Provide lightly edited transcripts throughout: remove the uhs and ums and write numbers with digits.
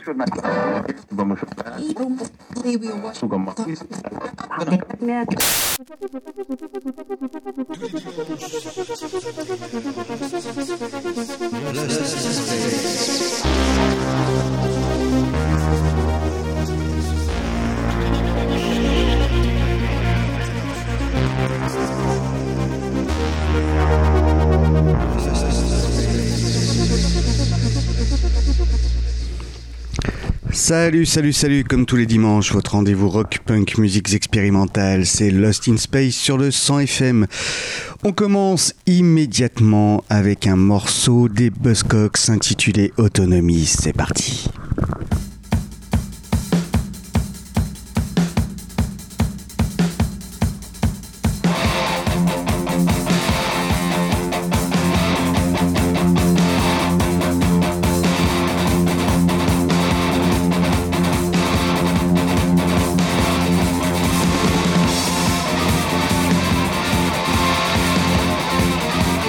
Salut, comme tous les dimanches, votre rendez-vous rock, punk, musiques expérimentales, c'est Lost in Space sur le 100 FM. On commence immédiatement avec un morceau des Buzzcocks intitulé Autonomie, c'est parti.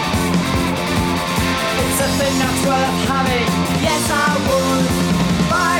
Yes, I would.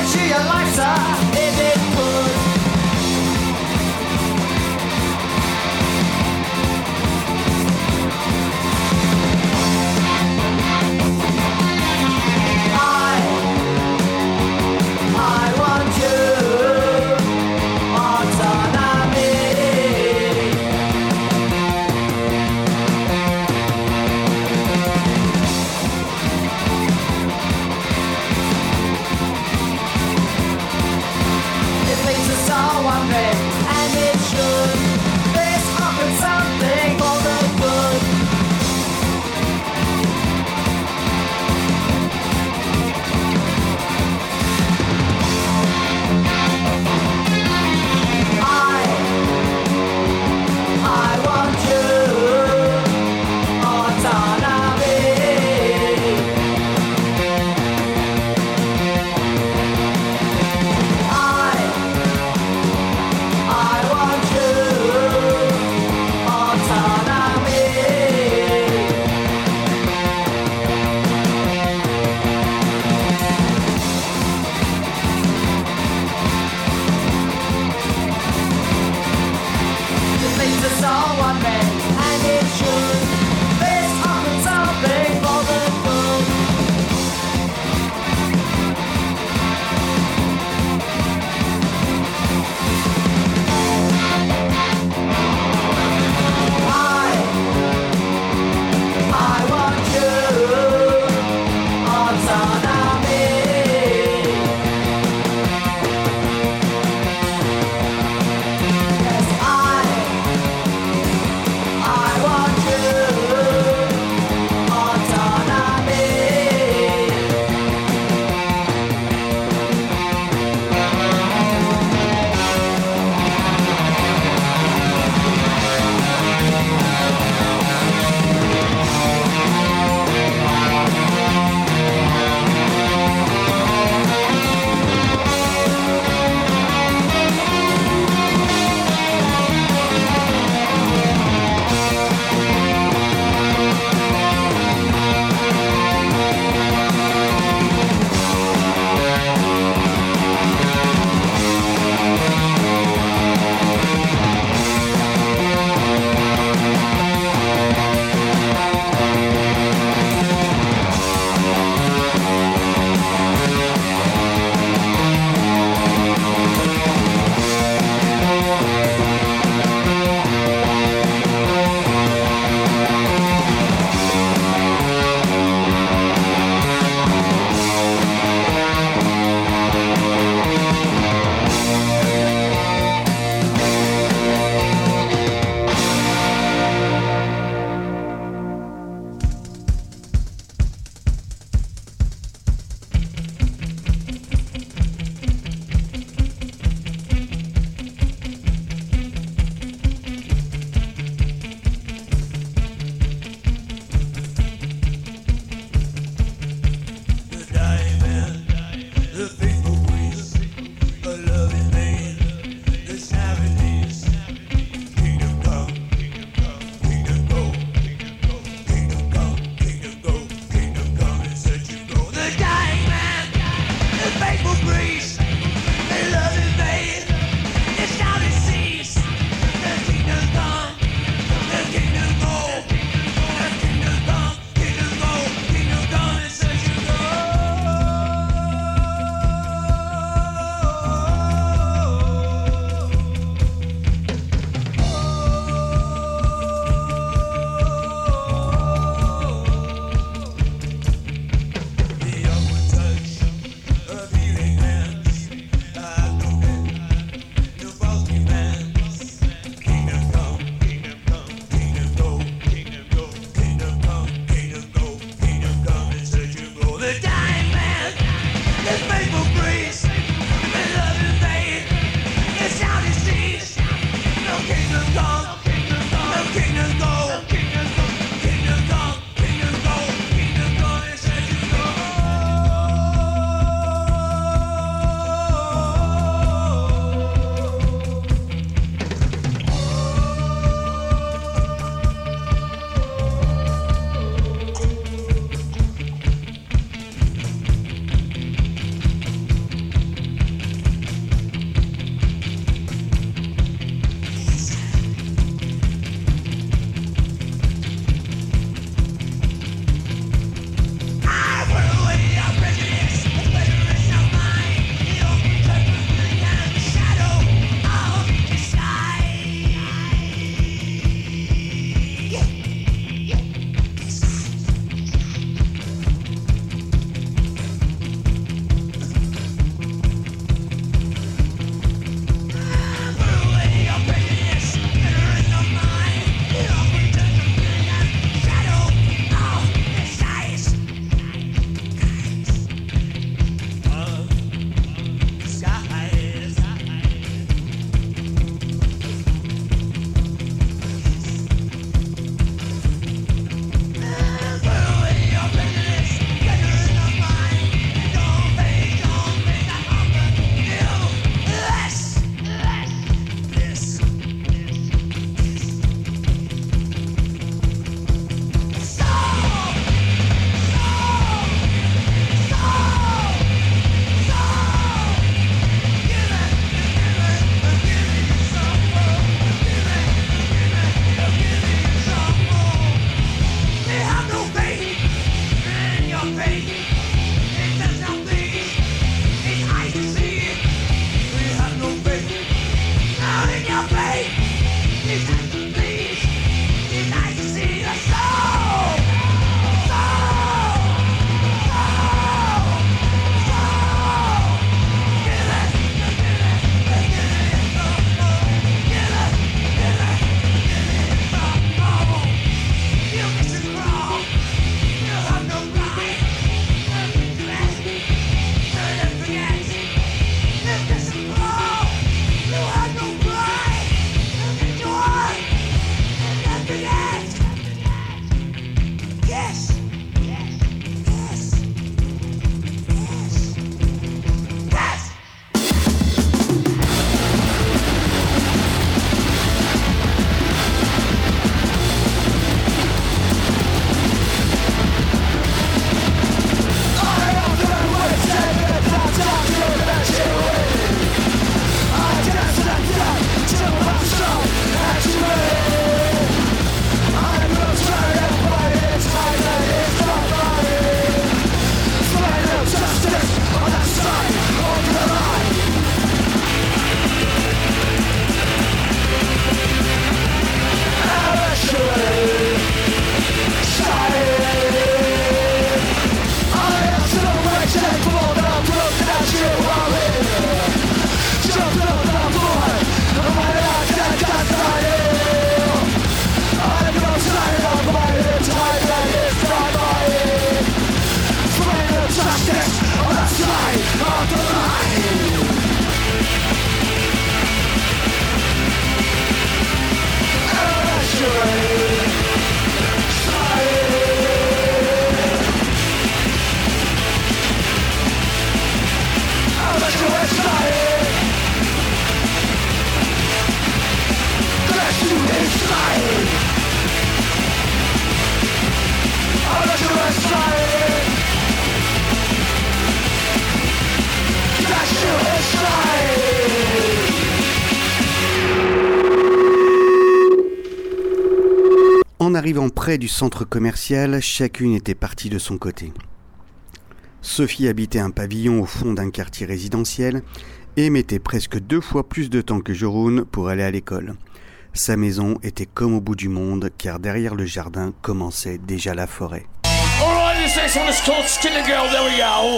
En arrivant près du centre commercial, chacune était partie de son côté. Sophie habitait un pavillon au fond d'un quartier résidentiel et mettait presque 2 fois plus de temps que Jeroen pour aller à l'école. Sa maison était comme au bout du monde, car derrière le jardin commençait déjà la forêt. Alright, this next one is called Skinny Girl, there we go.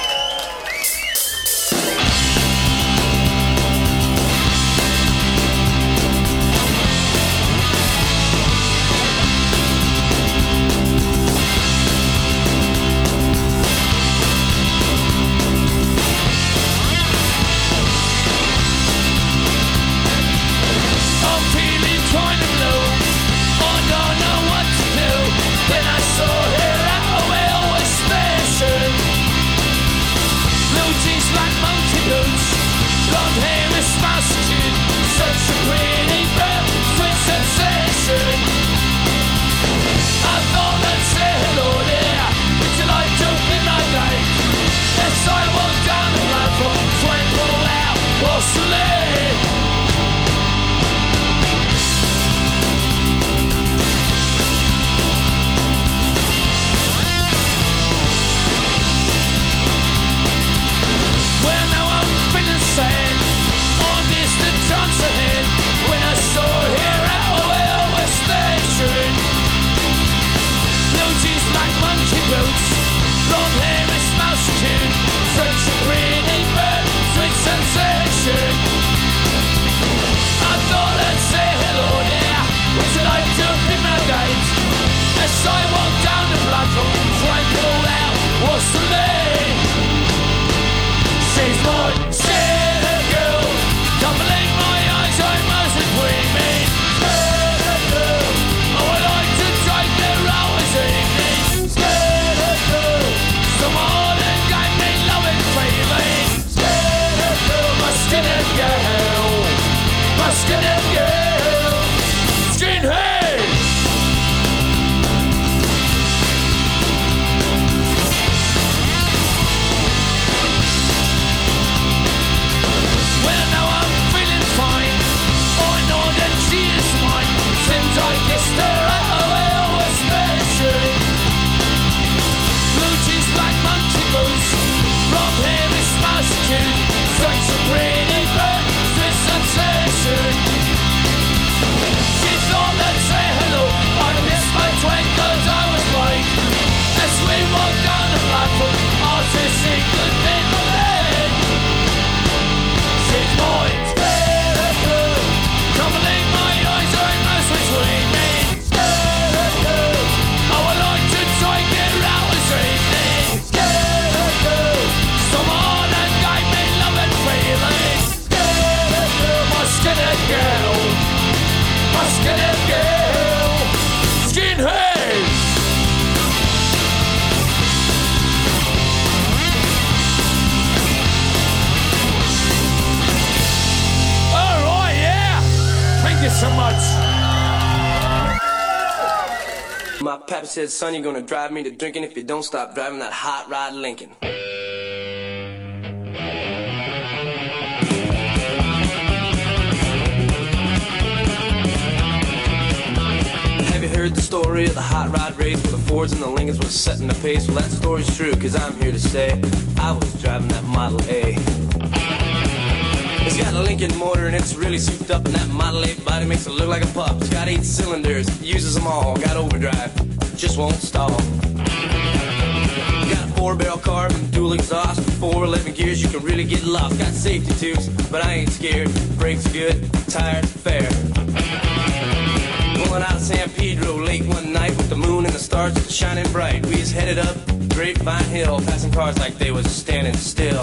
My pappy said, son, you're gonna drive me to drinking if you don't stop driving that hot rod Lincoln. Have you heard the story of the hot rod race where the Fords and the Lincolns were setting the pace? Well, that story's true, cause I'm here to say I was driving that Model A. It's got a Lincoln motor and it's really souped up, and that Model A body makes it look like a pup. It's got 8 cylinders, uses them all, got overdrive, just won't stall. Got a 4-barrel carb and dual exhaust, 411 gears, you can really get lost. Got safety tubes, but I ain't scared. Brakes good, tires fair. Pulling out of San Pedro late one night with the moon and the stars just shining bright. We just headed up Grapevine Hill, passing cars like they was standing still.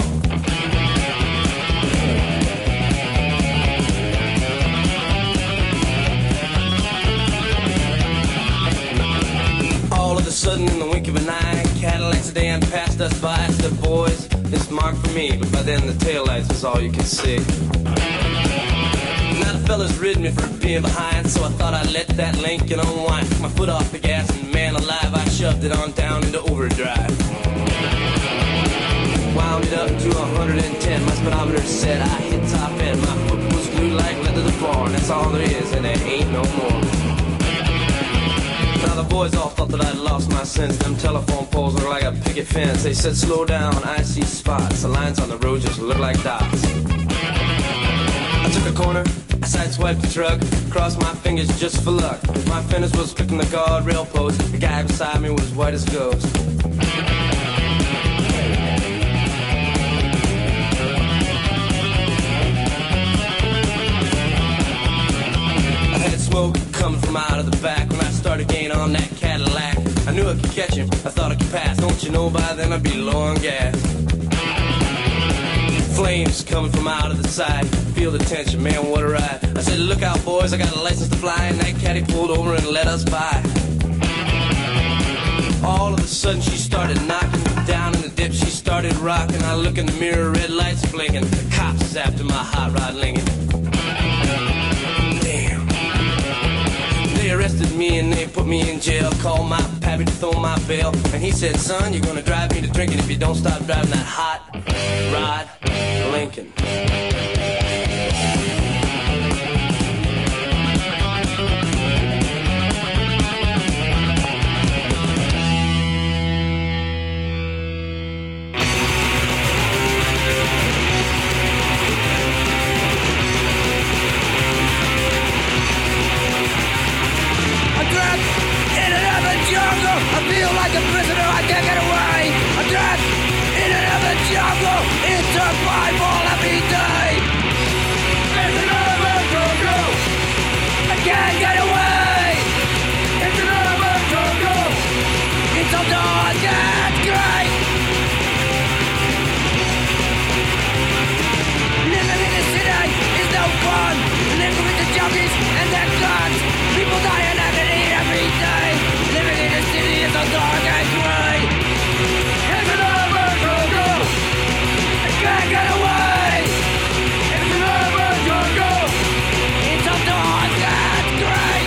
All of a sudden, in the wink of an eye, Cadillac sedan passed us by. I said, boys, this marked for me. But by then, the taillights was all you could see. Now the fellas rid me for being behind, so I thought I'd let that Lincoln unwind. Took my foot off the gas, and man alive, I shoved it on down into overdrive. wound it up to 110. My speedometer said I hit top end. My foot was glued like lead to the floor, and that's all there is, and there ain't no more. Now the boys all thought that I'd lost my sense. Them telephone poles look like a picket fence. They said slow down, I see spots. The lines on the road just look like dots. I took a corner, I sideswiped the truck, crossed my fingers just for luck. My fingers was clicking the guardrail post. The guy beside me was white as a ghost. I had smoke coming from out of the back when I started gaining on that Cadillac. I knew I could catch him, I thought I could pass. Don't you know by then I'd be low on gas. Flames coming from out of the side. Feel the tension, man, what a ride. I said, look out, boys, I got a license to fly. And that caddy pulled over and let us by. All of a sudden she started knocking down in the dip. She started rocking. I look in the mirror, red lights blinking. The cops is after my hot rod Lincoln. Damn. They arrested me and they put me in jail. Called my pappy to throw my bail. And he said, son, you're gonna drive me to drinking if you don't stop driving that hot rod Lincoln. I'm trapped in another jungle. I feel like a prisoner, I can't get away. I'm trapped in another jungle. It's survival every day. It's another jungle. I can't get away. It's another jungle. It's so dark and great. Living in the city is no fun. Living with the junkies and their guns. People die in agony every day. Living in the city is so dark and grey. It's another jungle. I can't get away. It's another jungle. It's so dark and grey.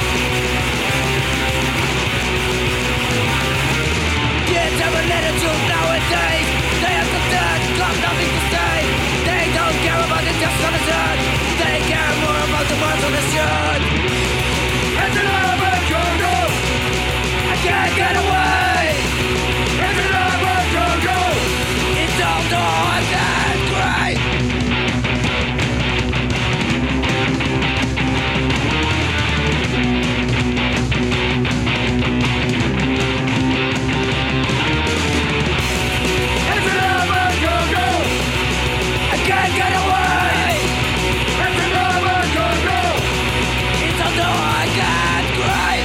Kids have a attitude nowadays. They have the dirt, got nothing to say. They don't care about the just on the dirt. They care more about the words on the shirt. It's another jungle. I can't get away. It's another jungle. It's all dark and grey. It's another jungle. I can't get away. It's another jungle. It's all dark and grey.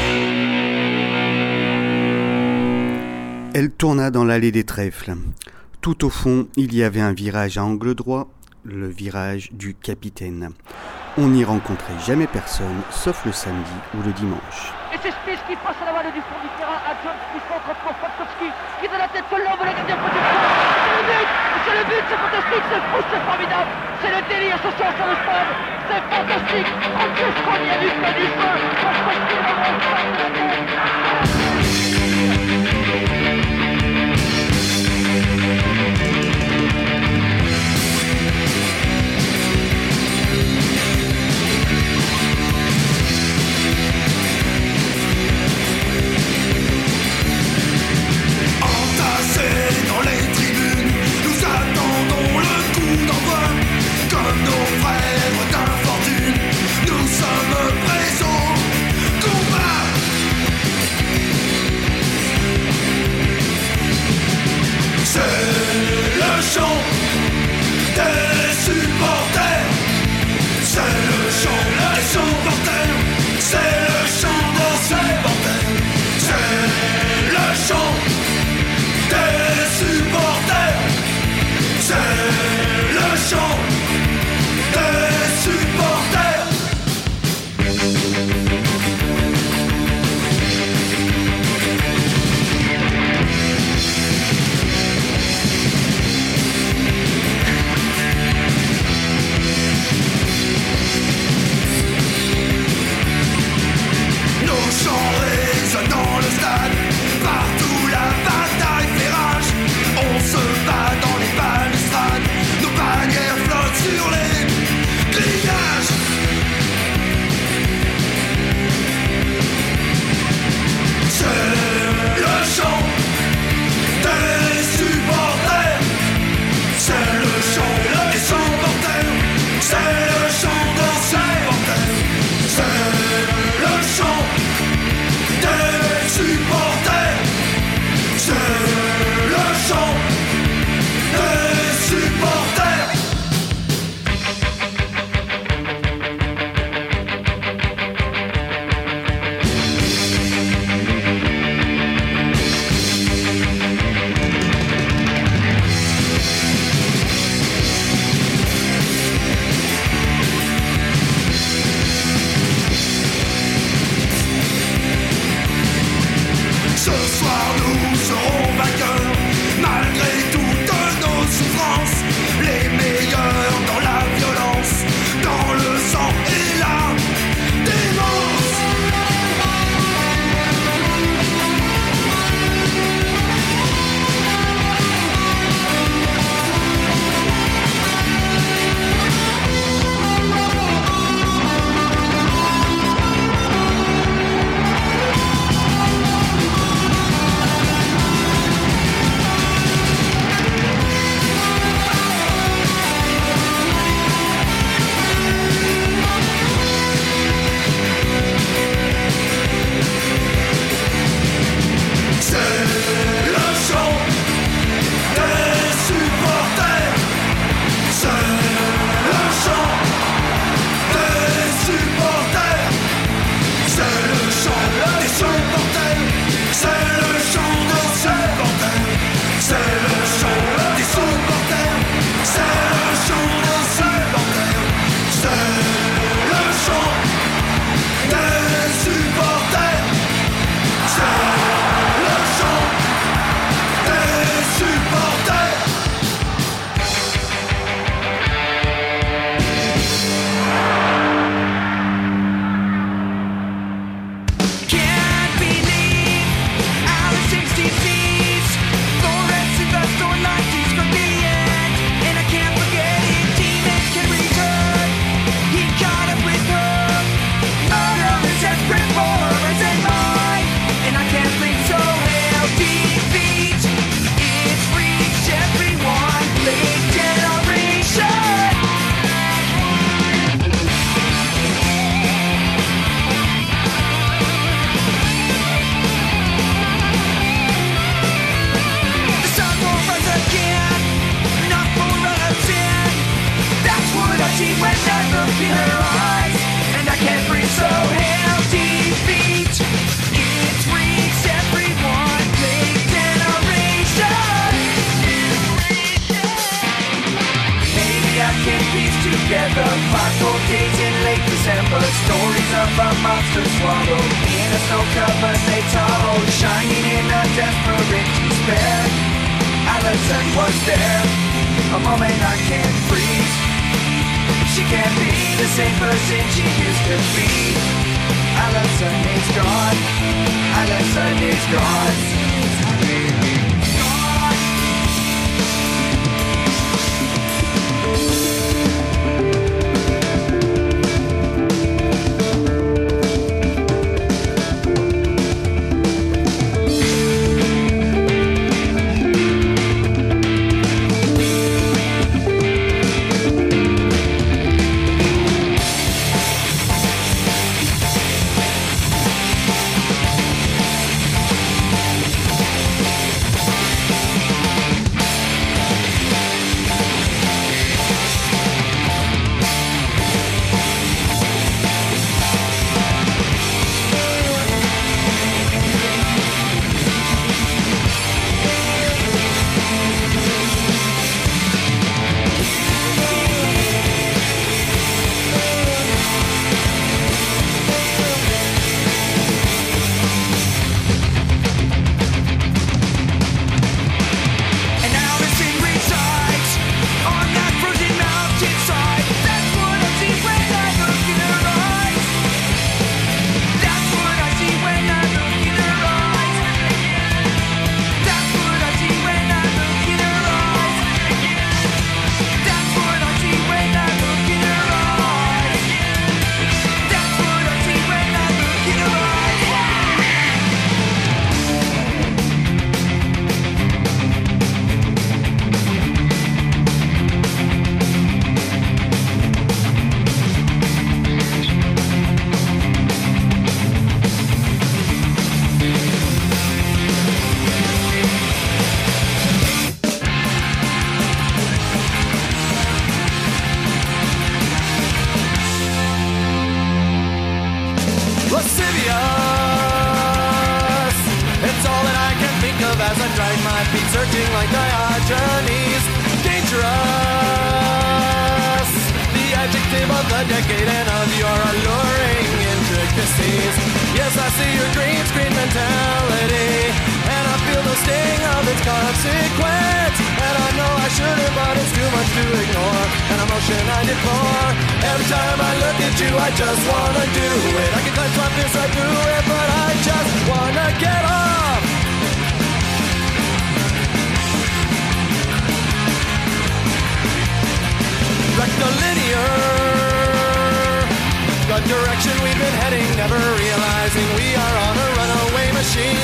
Elle tourna dans l'allée des trèfles. Tout au fond, il y avait un virage à angle droit, le virage du capitaine. On n'y rencontrait jamais personne, sauf le samedi ou le dimanche. Et c'est Smith qui passe à la balle du fond du terrain à John Smith contre Patkowski qui donne la tête sur l'homme de la gardien protection. C'est le but, c'est fantastique, c'est fou, c'est formidable. C'est le délire social sur le stade. C'est fantastique. En plus qu'on y a vu que du feu. Patkowski vraiment pas de la tête. Entassés dans les tribunes, nous attendons le coup d'envoi. Comme nos frères d'infortune, nous sommes prêts au combat. see when I look in her eyes, and I can't breathe, so empty feet. It freaks everyone, big generation. Maybe I can piece together my cold days in late December, stories of a monster swallowed in a snow-covered Lake Tahoe, shining in a desperate despair. Allison was there, a moment I can't freeze. She can't be the same person she used to be. Allison is gone. Allison is gone. Searching like Diogenes, dangerous. The adjective of the decade and of your alluring intricacies. Yes, I see your green screen mentality, and I feel the sting of its consequence. And I know I shouldn't, but it's too much to ignore. An emotion I deplore. Every time I look at you, I just wanna do it. I can clench my fist right through it, but I just wanna get off. Rectilinear, the direction we've been heading, never realizing we are on a runaway machine.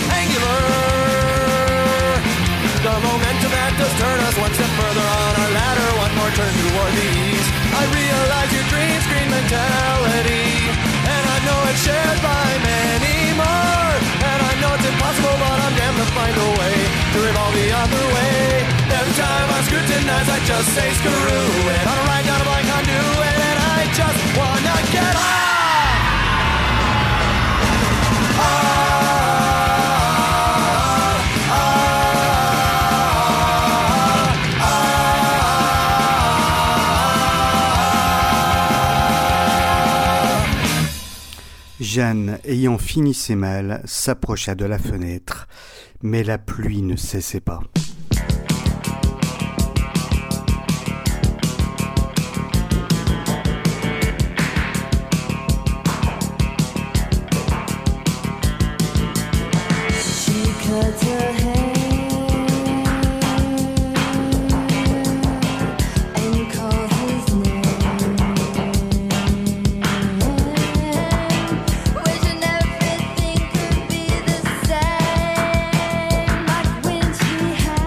Angular, the momentum that does turn us one step further on our ladder, one more turn toward the east. I realize your green screen mentality, and I know it's shared by many more. And I know it's impossible, but I'm damned to find a way to revolve the other way. Every time I scrutinize, I just say screw it. On a ride down a blind conduit, and I just wanna get off. Jeanne, ayant fini ses malles, s'approcha de la fenêtre, mais la pluie ne cessait pas. Wishing everything could be the same, like when she had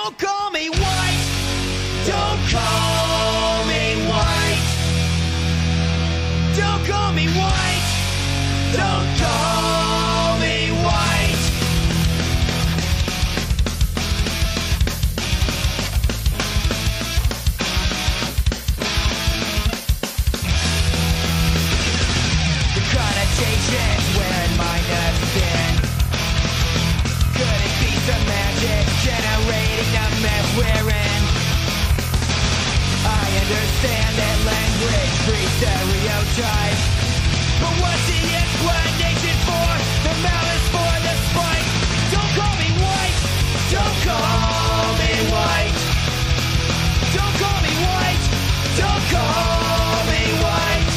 Don't call me white. Don't call me white. Don't call me white. Don't call me white. The connotations wearing my skin. Could it be some magic generating a mess we're in? I understand that language breeds stereotypes, but what's the explanation for the malice for the spite? Don't call me white. Don't call me white. Don't call me white. Don't call me white.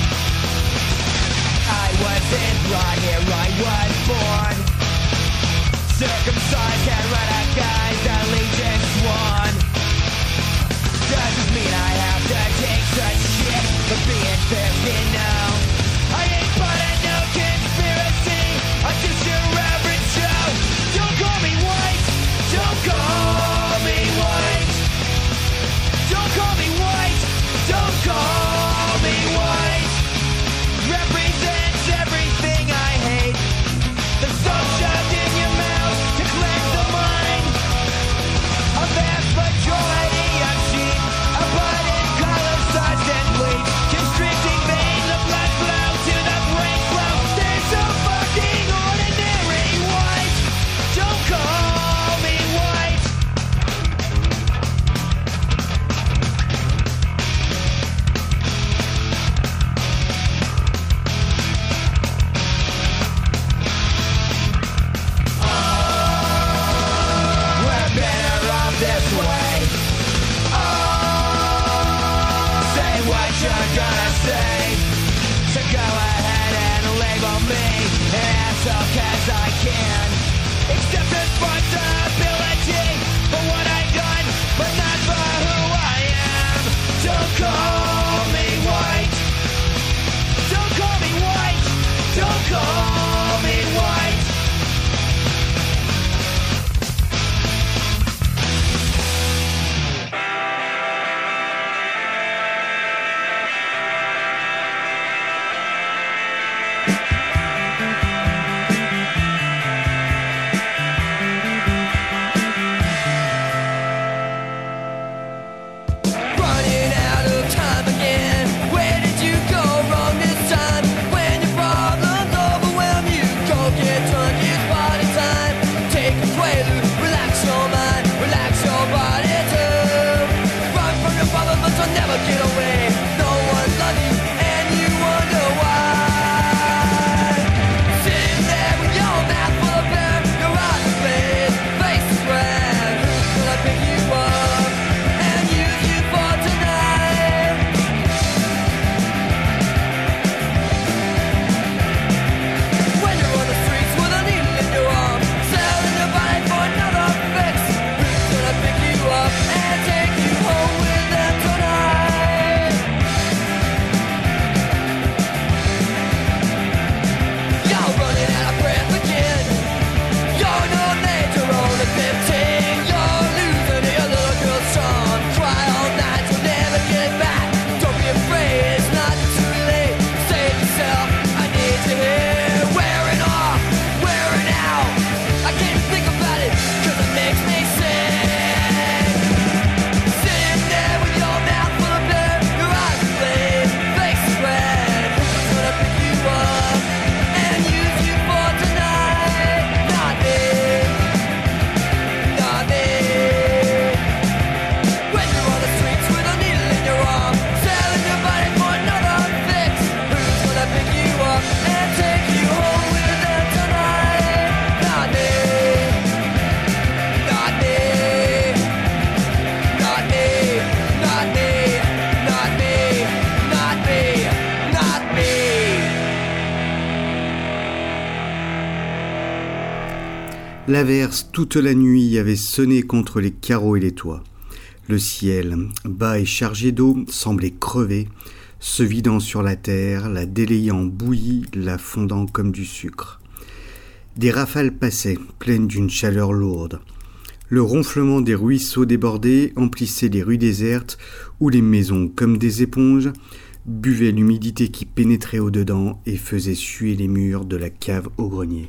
I wasn't brought here, I was born circumcised, had radicalized, allegiance sworn. Doesn't mean I have to take such shit for being 50 now. I ain't but a no conspiracy, I'm just your average Joe. Don't call me white. Don't call me white. Don't call me white. Don't call me white. Represents everything I hate. The stuff shoved in your mouth to cleanse the mind. A vast majority of sheep, abundant color, such and bleach, constricting veins, the blood flow to the brain flow. They're so fucking ordinary white. Don't call me white. We're better off this way. Say what you're gonna say. So go ahead and label me an asshole 'cause I can. Accept responsibility for what I've done, but not for who I am. Don't call me white. Don't call me white. Don't call me white. Running out of time again. Where did you go wrong this time? When your problems overwhelm you, go get drunk, it's party time. Take a quaalude, relax your mind, relax your body too. Run from your problems but you'll never get away. No one loves you and you wonder why. Sitting there with your mouth full of air, your eyes glazed, face is red. Who's gonna pick you up and use you for tonight? When you're on the streets with a needle in your arm, selling your body for another fix, who's gonna pick you up and take you home with them tonight? You're running out of breath again. You're no major only 15. You're losing to your little girl's charm. Cry all night, you'll never get back. Don't be afraid, it's not too late. Save yourself, I need you here. Wearing off, wearing out. I can't even think about it, 'cause it makes me sick. Sitting there with your mouth full of air, your eyes glazed, face is red. Who's gonna pick you up and use you for tonight? Not me. Not me. When you're on the streets with a needle in your arm, selling your body for another fix, who's gonna pick you up and take you home with them tonight? Not me. Not me. Not me. Not me. Not me. Not me. Not me. L'averse toute la nuit avait sonné contre les carreaux et les toits. Le ciel, bas et chargé d'eau, semblait crever, se vidant sur la terre, la délayant bouillie, la fondant comme du sucre. Des rafales passaient, pleines d'une chaleur lourde. Le ronflement des ruisseaux débordés emplissait les rues désertes où les maisons, comme des éponges, buvaient l'humidité qui pénétrait au-dedans et faisait suer les murs de la cave au grenier.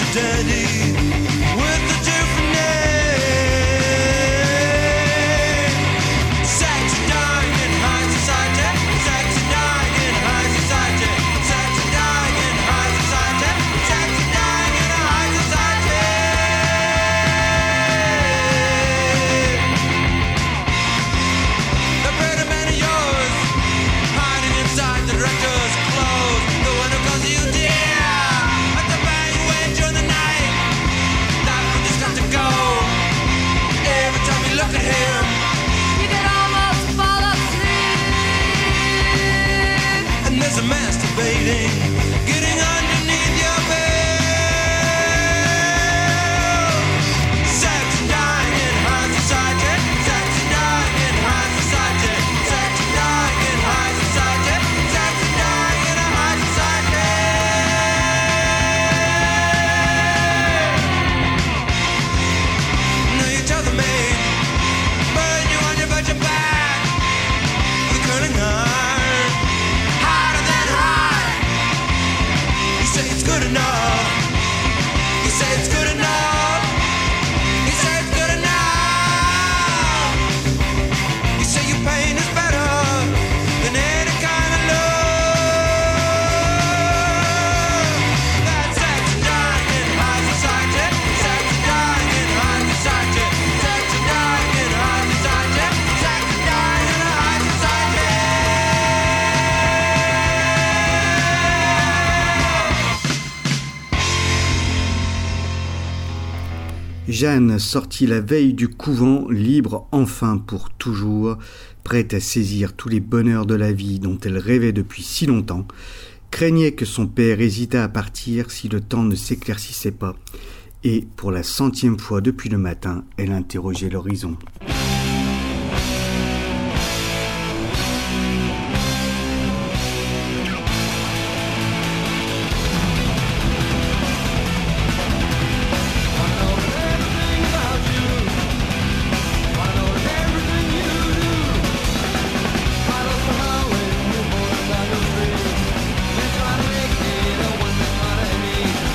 daddy with a different name. Sexy dying in high society, sexy dying in high society, sexy dying in high society, sexy dying in high society. The pretty man of yours hiding inside the director's clothes. The one who calls you dear at the bang away during the night. That one just got to go. Every time you look at him, You can almost fall asleep. and there's a masturbating, getting underneath your bed. Sex dying in high society, sex dying in high society, sex dying in high society, sex dying in a high society. Now you tell the maid, burn you on your virgin back with a curling iron, harder than hot. You say it's good enough. You say it's good enough. You say it's good enough. You say your pain is better than any kind of love. That's sex dying in high society. Sex dying in high society. Sex dying in high society. Sex dying in high society. Jeanne sortit la veille du couvent, libre enfin pour toujours, prête à saisir tous les bonheurs de la vie dont elle rêvait depuis si longtemps, craignait que son père hésitât à partir si le temps ne s'éclaircissait pas, et pour la 100e fois depuis le matin, elle interrogeait l'horizon.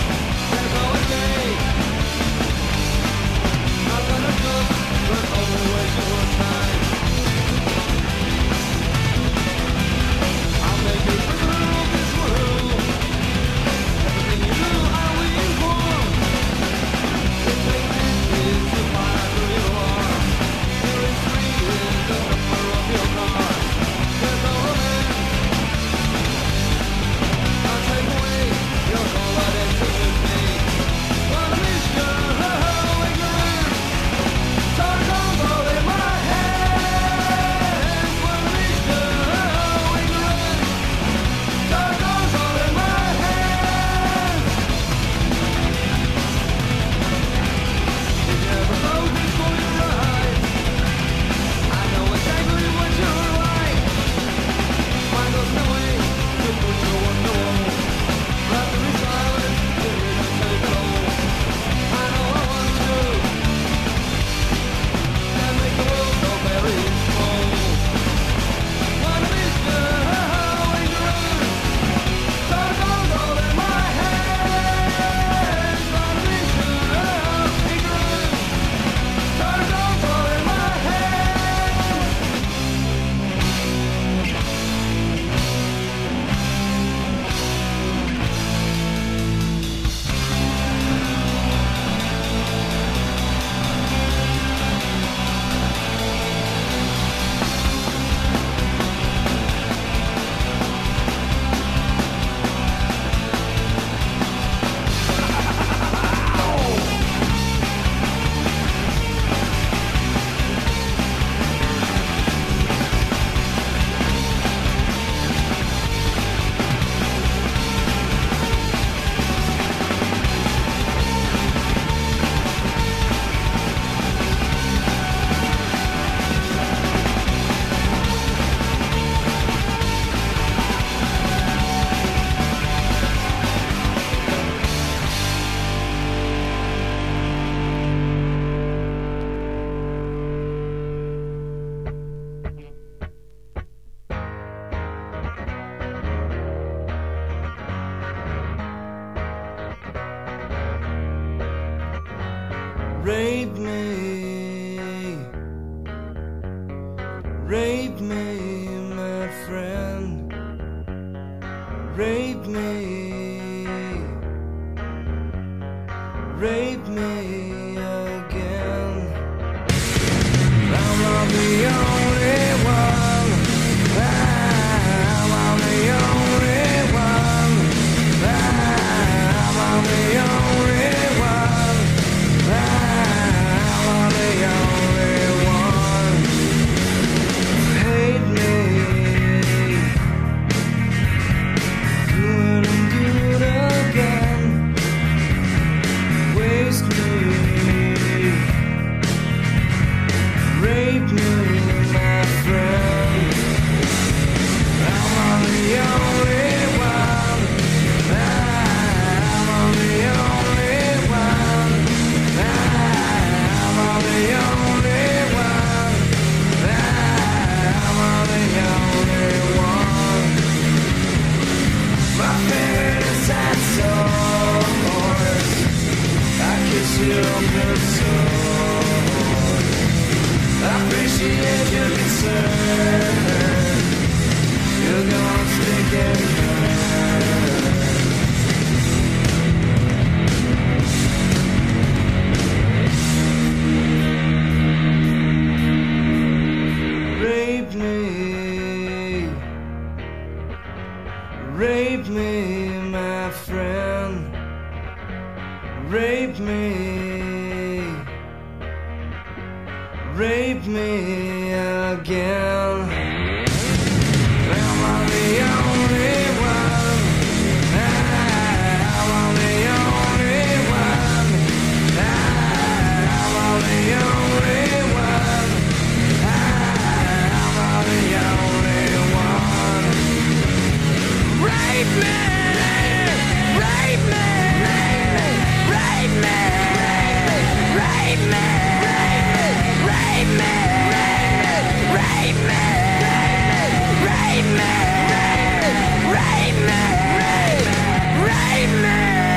Over Rape me, rape me, my friend. Rape me, rape me again. I'm not the only one. I'm not the only one. I'm not the only one. I'm not the only one. Hate me, good and good again. Waste me, rape me, my friend. I'm not the only one. I'm not the only one. I'm not the only one. I'm not the only one. My fingers are sores. I kiss your good soul. I appreciate your concern. You're gonna stick and burn. Rape me, rape me, my friend. Rape me, rape me again. Am I the only one? Am I the only one? Am I the only one? Am I the only one? Rape me, rape me, rape me, rape me, rape me, rape me, rape me, rape me, rape me.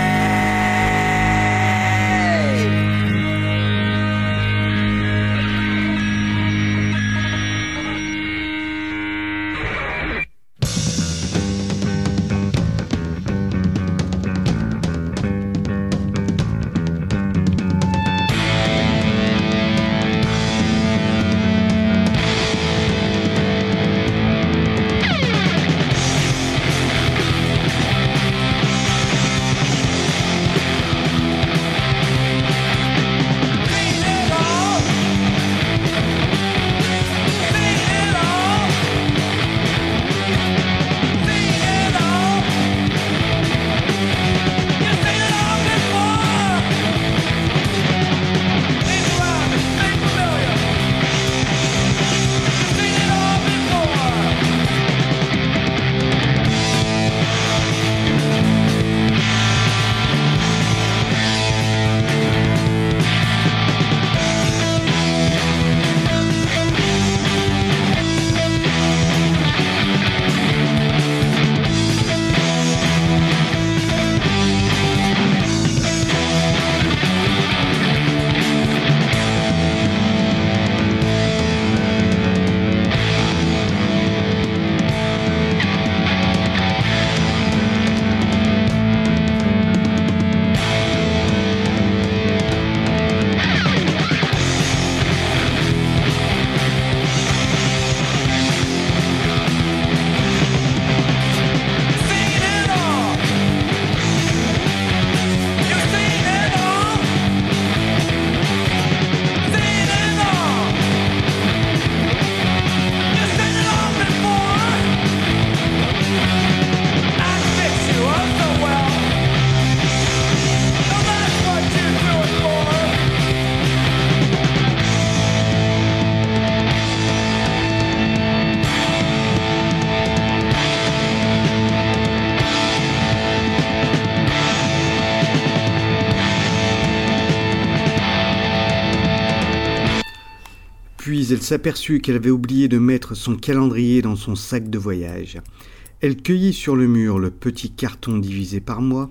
Puis elle s'aperçut qu'elle avait oublié de mettre son calendrier dans son sac de voyage. Elle cueillit sur le mur le petit carton divisé par mois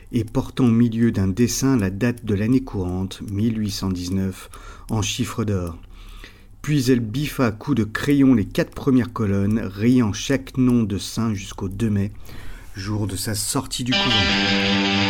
et portant au milieu d'un dessin la date de l'année courante, 1819, en chiffres d'or. Puis elle biffa à coups de crayon les 4 premières colonnes, rayant chaque nom de saint jusqu'au 2 mai, jour de sa sortie du couvent.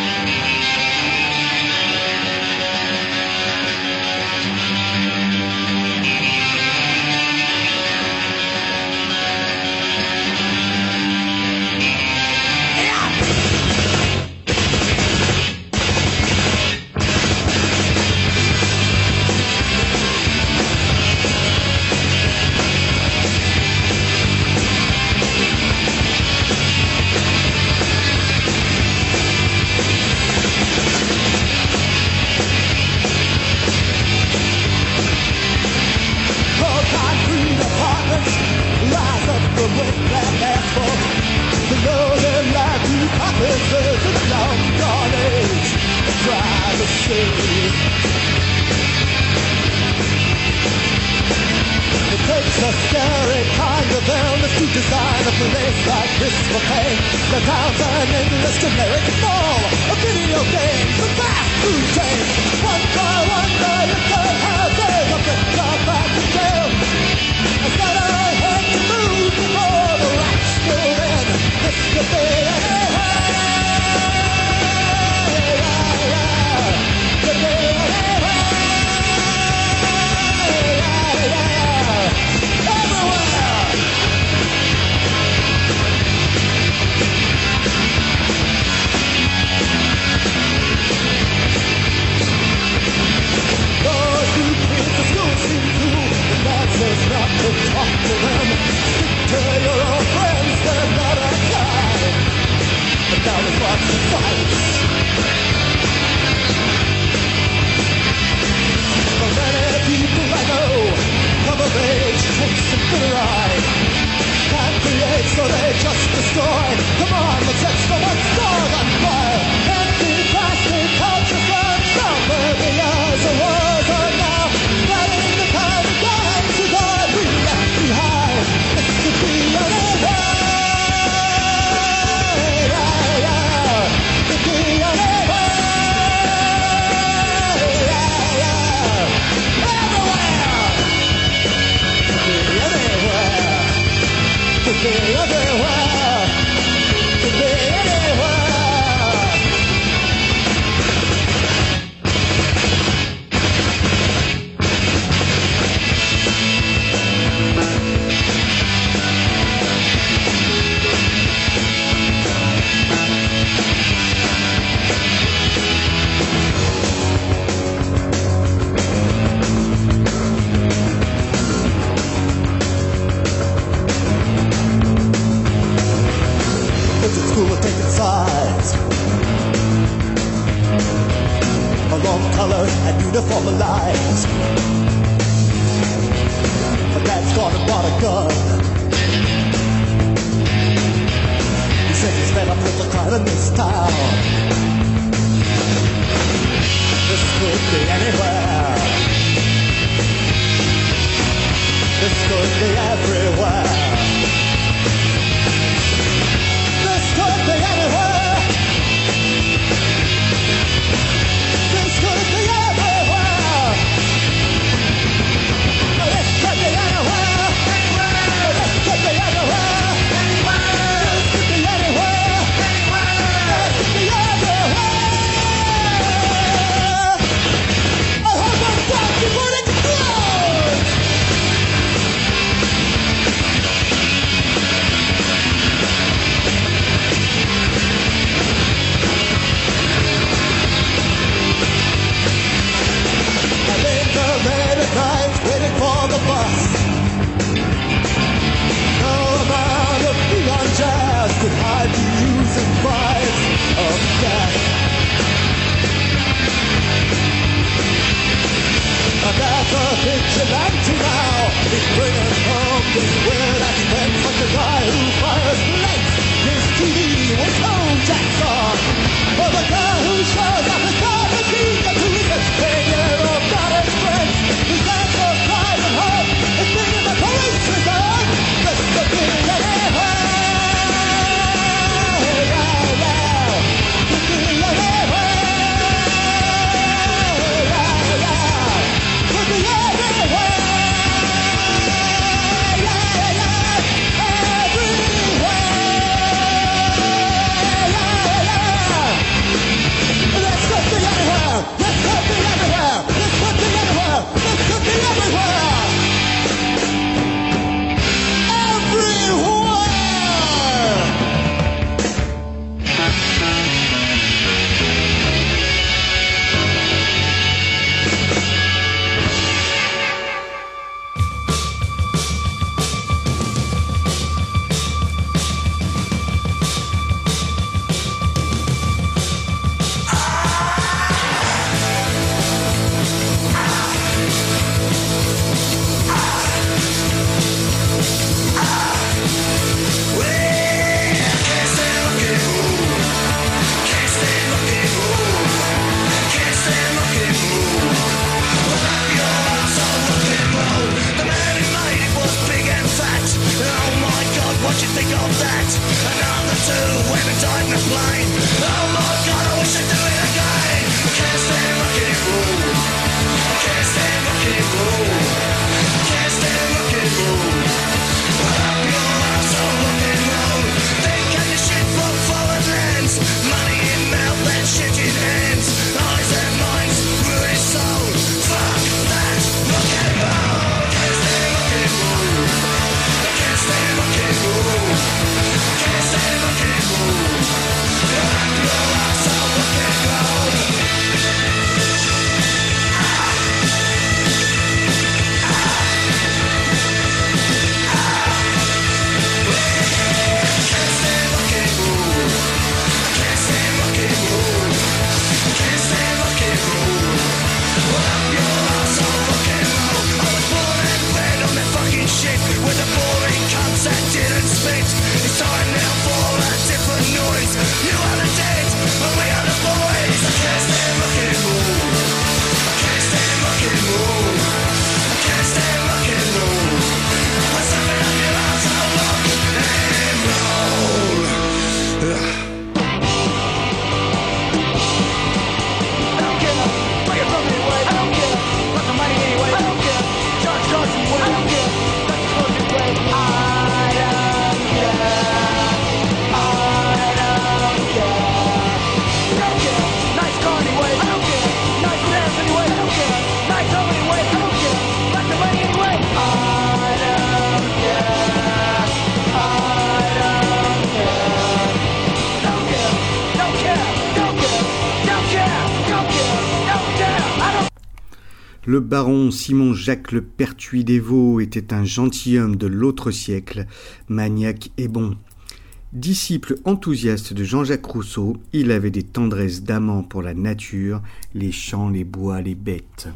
Le baron Simon-Jacques Le Pertuis des Vaux était un gentilhomme de l'autre siècle, maniaque et bon. Disciple enthousiaste de Jean-Jacques Rousseau, il avait des tendresses d'amant pour la nature, les champs, les bois, les bêtes.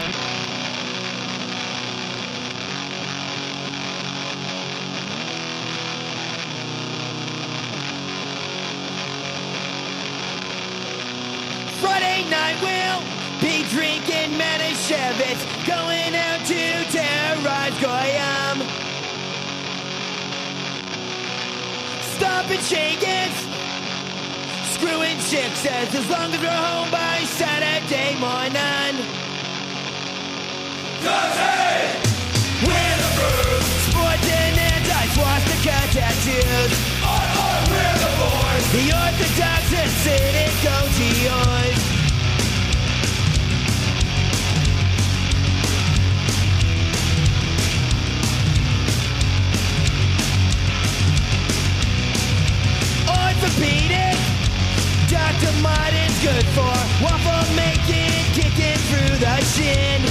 Friday night we'll be drinking Manischewitz, going out to terrorize Goyam. Stomping shaking, screwing chicks as long as we're home by Saturday morning. 'Cause hey, we're the Bruce, sporting anti-swastika tattoos. We're the boys, the Orthodox Hasidic OGOs. Orthopedic, Dr. Martin's good for waffle making, kicking through the shin.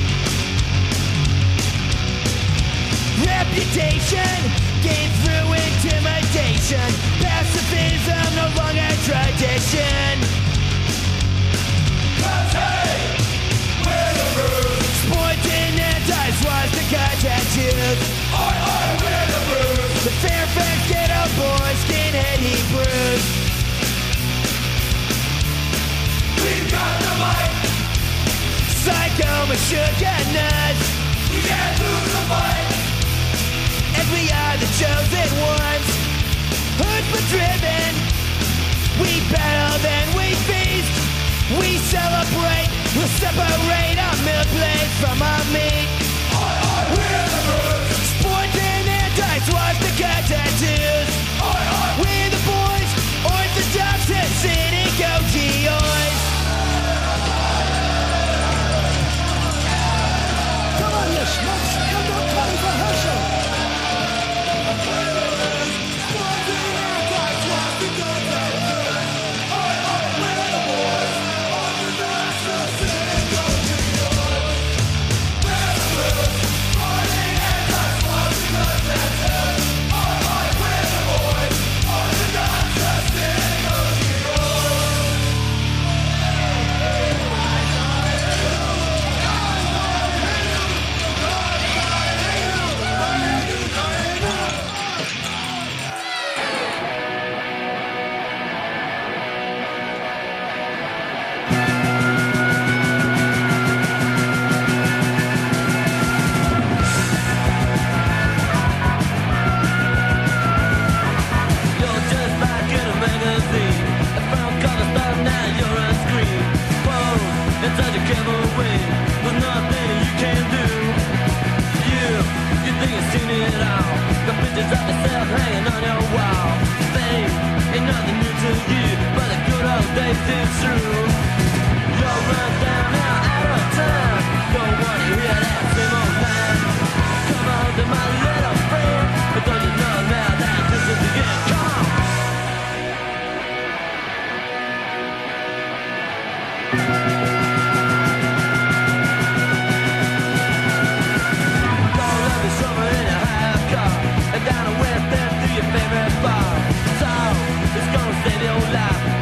Reputation gained through intimidation. Pacifism no longer tradition. 'Cause hey, we're the Bruce, sporting anti-swastika tattoos. We're the Bruce, the Fairfax Ghetto Boys, skinhead Hebrews. We've got the mic, psycho Meshuggah nuts. We can't lose the fight, and we are the chosen ones. Hoods but driven, we battle then we feast. We celebrate, we'll separate our milk blades from our meat. We're the Bruce, sporting anti-swastika tattoos. We're the boys, Orthodox Hasidic OGOs. Come on, you schmucks, come on, play for Herschel. Down a west end to your favorite bar. So, it's gonna save your life.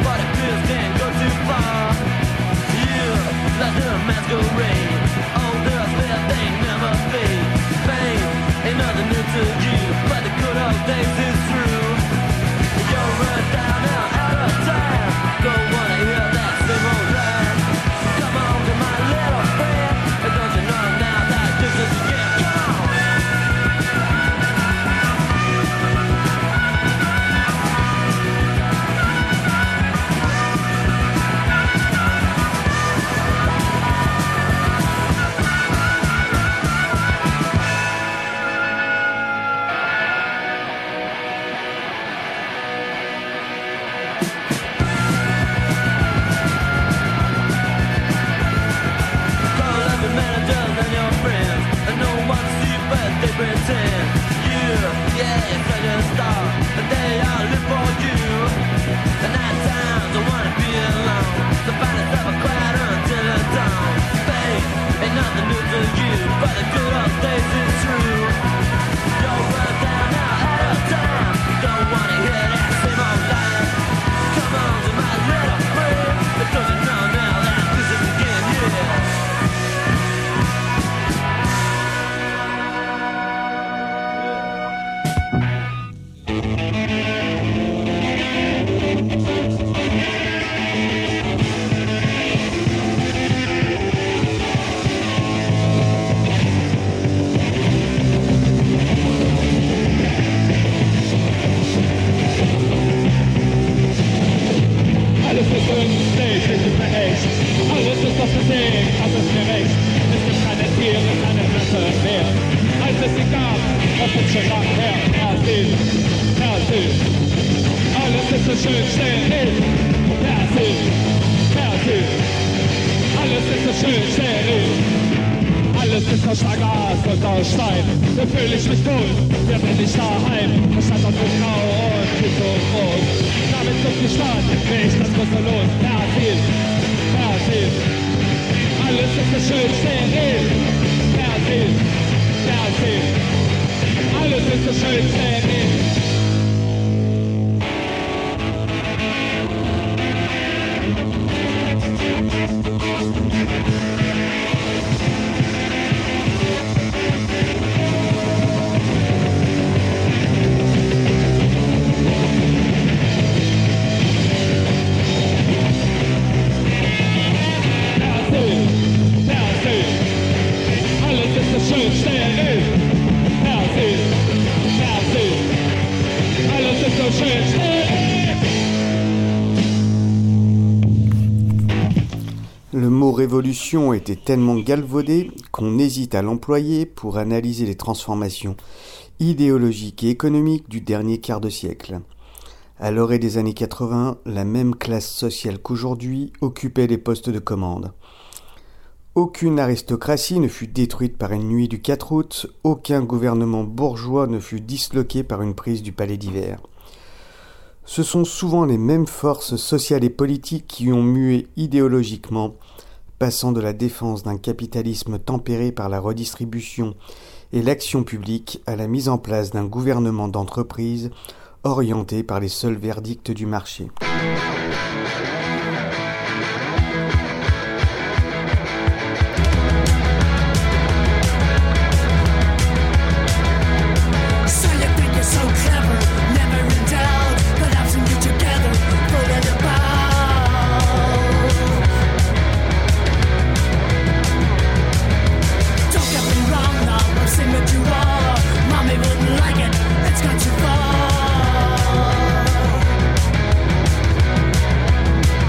etwas zu sehen, das ist mir recht. Es gibt keine Tiere, keine Flüsse mehr. Als es sie gab, das ist schon lang her. Persil. Alles ist so schön steril. Persil. Alles ist so schön steril. Alles ist aus Schlagas und aus Stein. So fühle ich mich wohl, hier bin ich daheim. Es stand auf mich grau und viel so groß. Damit zum die Stadt, will ich das große Los. Persil. Alles ist so schön steril. Persil. Alles ist so schön steril. Le mot révolution était tellement galvaudé qu'on hésite à l'employer pour analyser les transformations idéologiques et économiques du dernier quart de siècle. À l'orée des années 80, la même classe sociale qu'aujourd'hui occupait les postes de commande. Aucune aristocratie ne fut détruite par une nuit du 4 août, aucun gouvernement bourgeois ne fut disloqué par une prise du palais d'hiver. Ce sont souvent les mêmes forces sociales et politiques qui ont mué idéologiquement, passant de la défense d'un capitalisme tempéré par la redistribution et l'action publique à la mise en place d'un gouvernement d'entreprise orienté par les seuls verdicts du marché. It's got too far.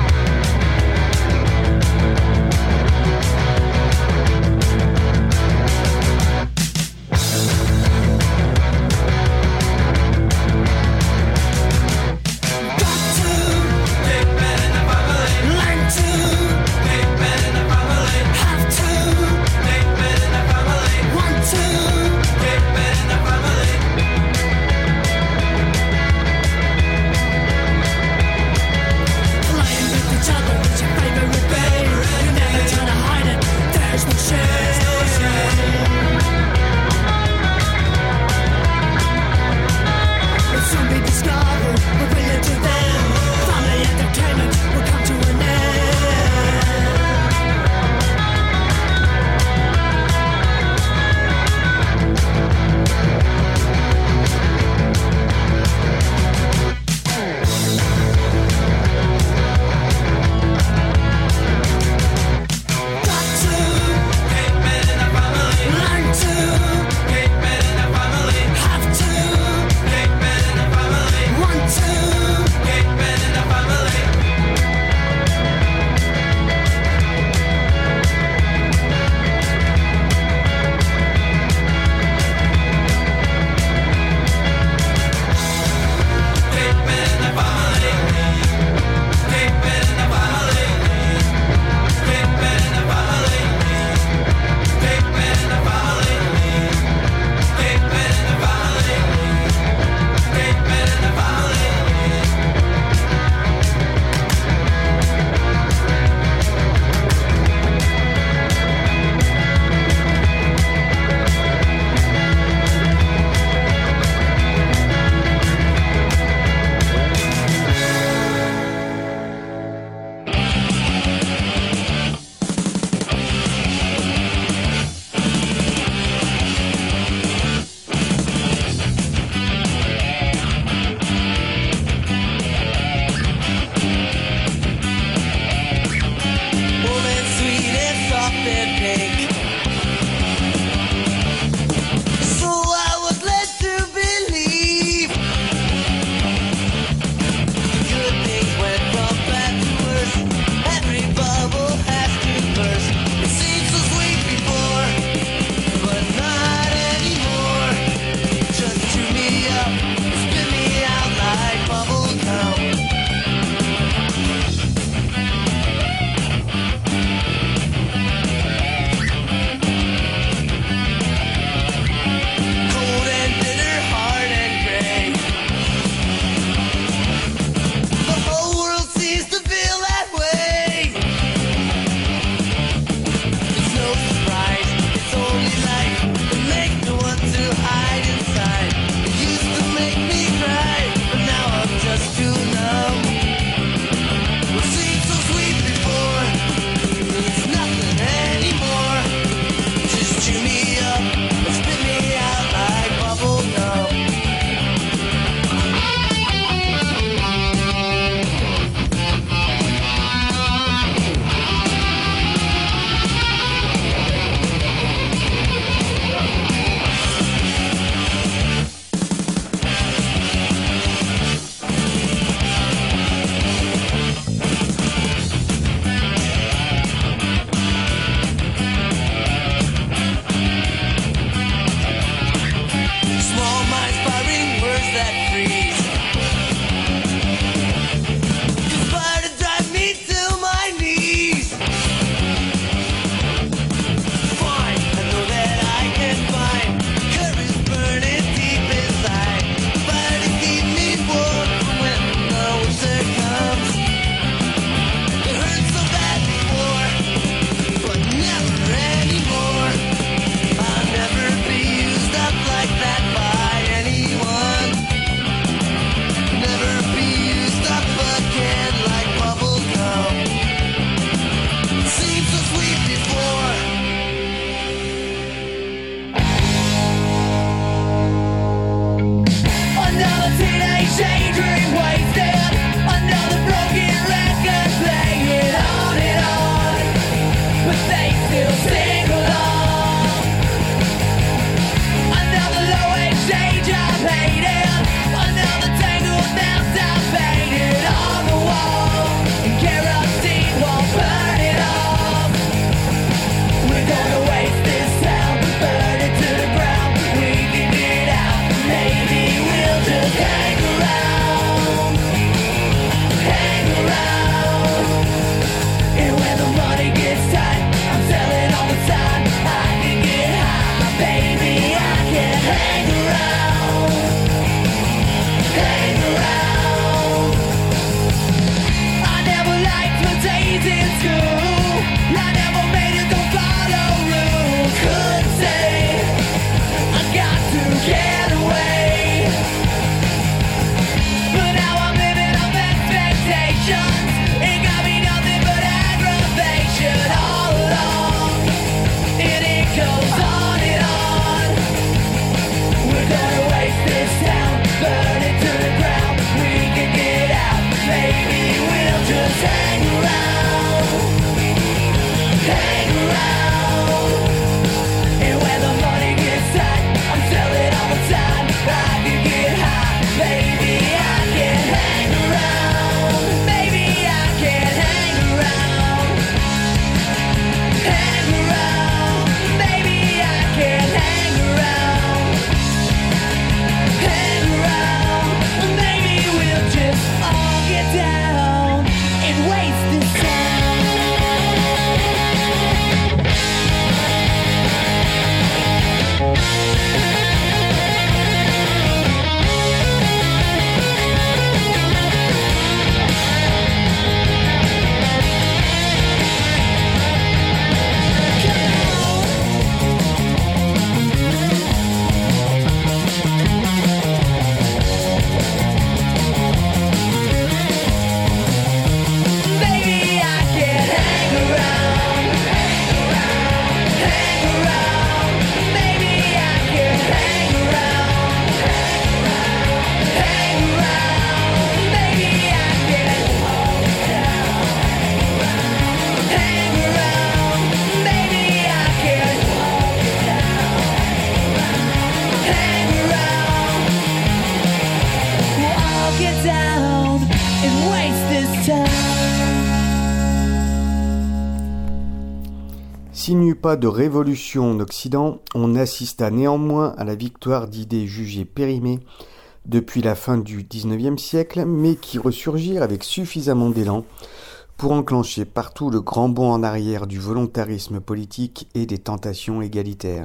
S'il n'y eut pas de révolution en Occident, on assista néanmoins à la victoire d'idées jugées périmées depuis la fin du XIXe siècle, mais qui ressurgirent avec suffisamment d'élan pour enclencher partout le grand bond en arrière du volontarisme politique et des tentations égalitaires.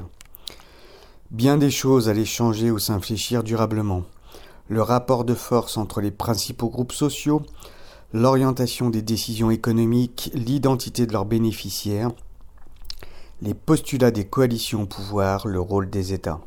Bien des choses allaient changer ou s'infléchir durablement. Le rapport de force entre les principaux groupes sociaux, l'orientation des décisions économiques, l'identité de leurs bénéficiaires, les postulats des coalitions au pouvoir, le rôle des États.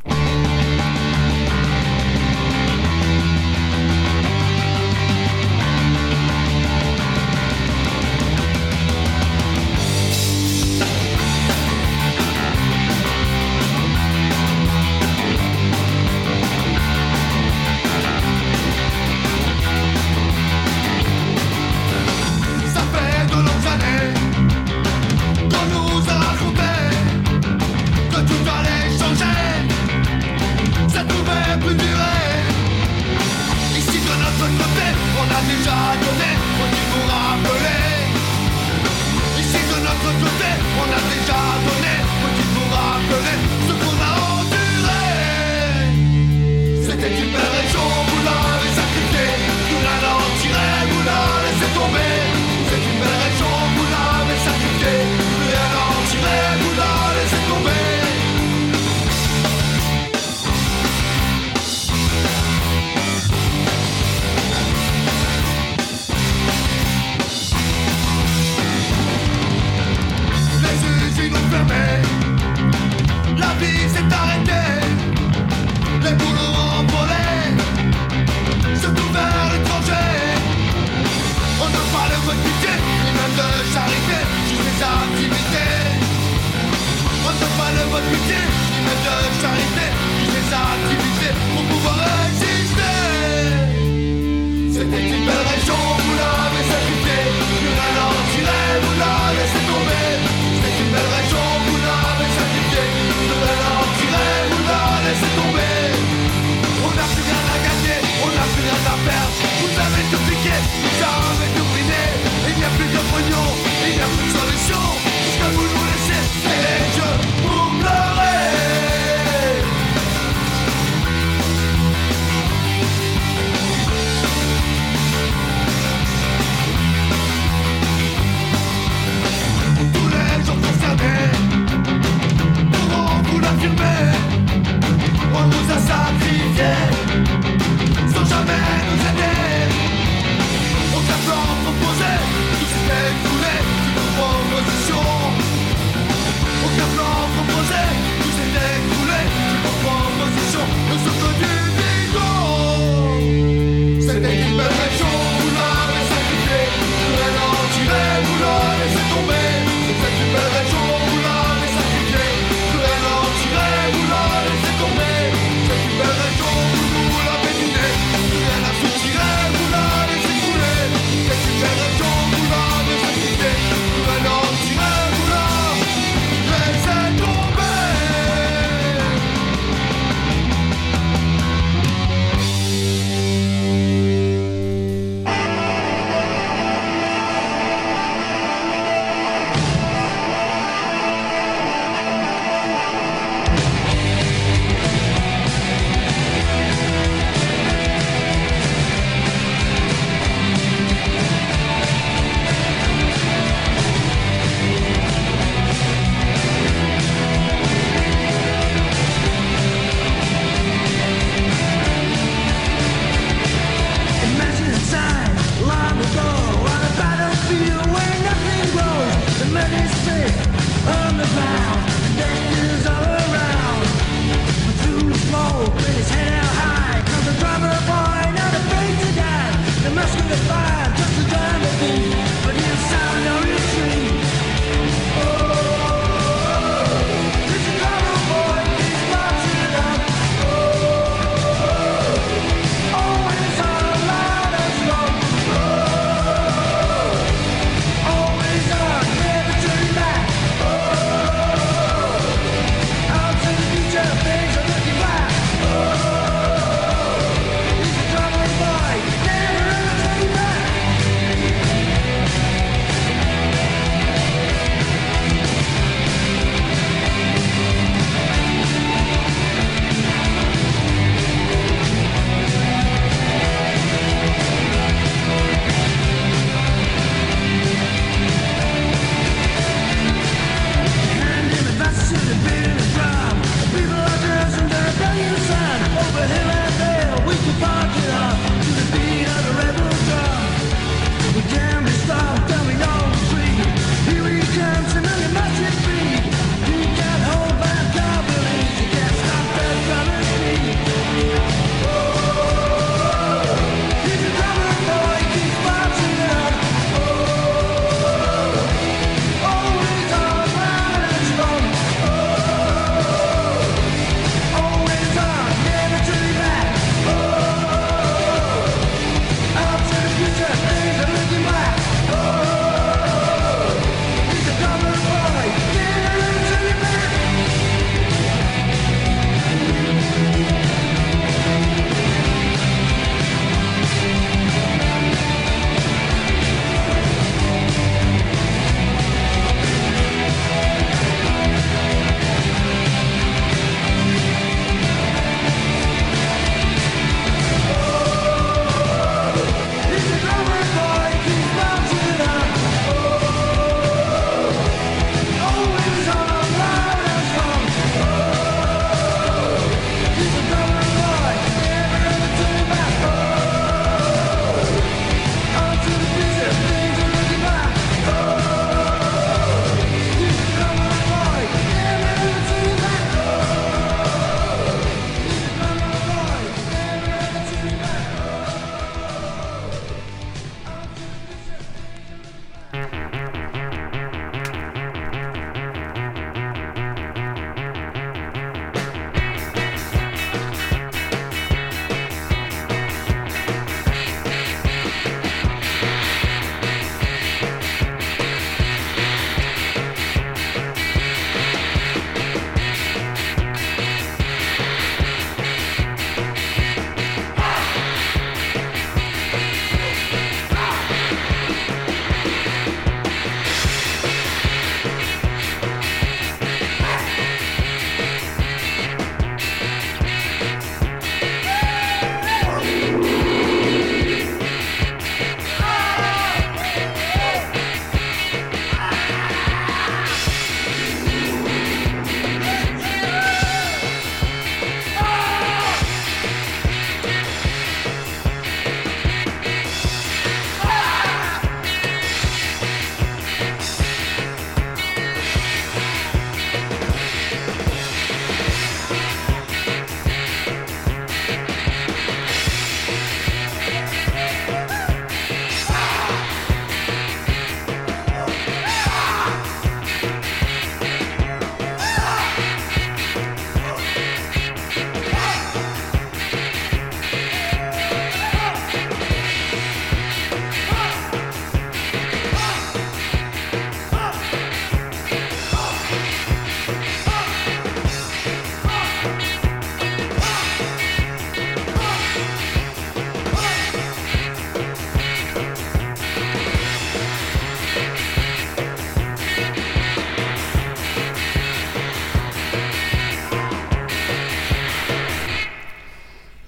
Vous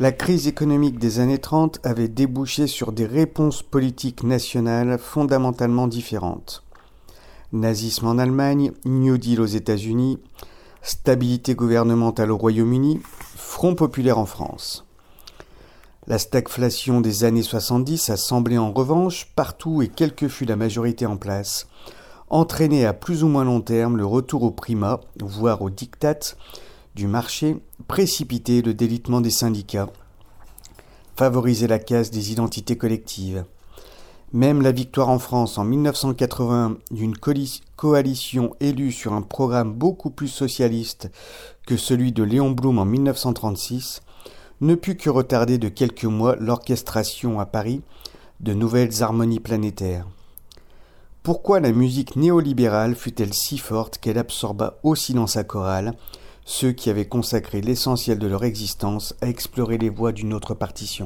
La crise économique des années 30 avait débouché sur des réponses politiques nationales fondamentalement différentes. Nazisme en Allemagne, New Deal aux États-Unis, stabilité gouvernementale au Royaume-Uni, Front populaire en France. La stagflation des années 70 a semblé en revanche, partout et quelle que fût la majorité en place, entraîner à plus ou moins long terme le retour au primat, voire au diktat, du marché, précipiter le délitement des syndicats, favoriser la casse des identités collectives. Même la victoire en France en 1981 d'une coalition élue sur un programme beaucoup plus socialiste que celui de Léon Blum en 1936 ne put que retarder de quelques mois l'orchestration à Paris de nouvelles harmonies planétaires. Pourquoi la musique néolibérale fut-elle si forte qu'elle absorba aussi dans sa chorale ceux qui avaient consacré l'essentiel de leur existence à explorer les voies d'une autre partition?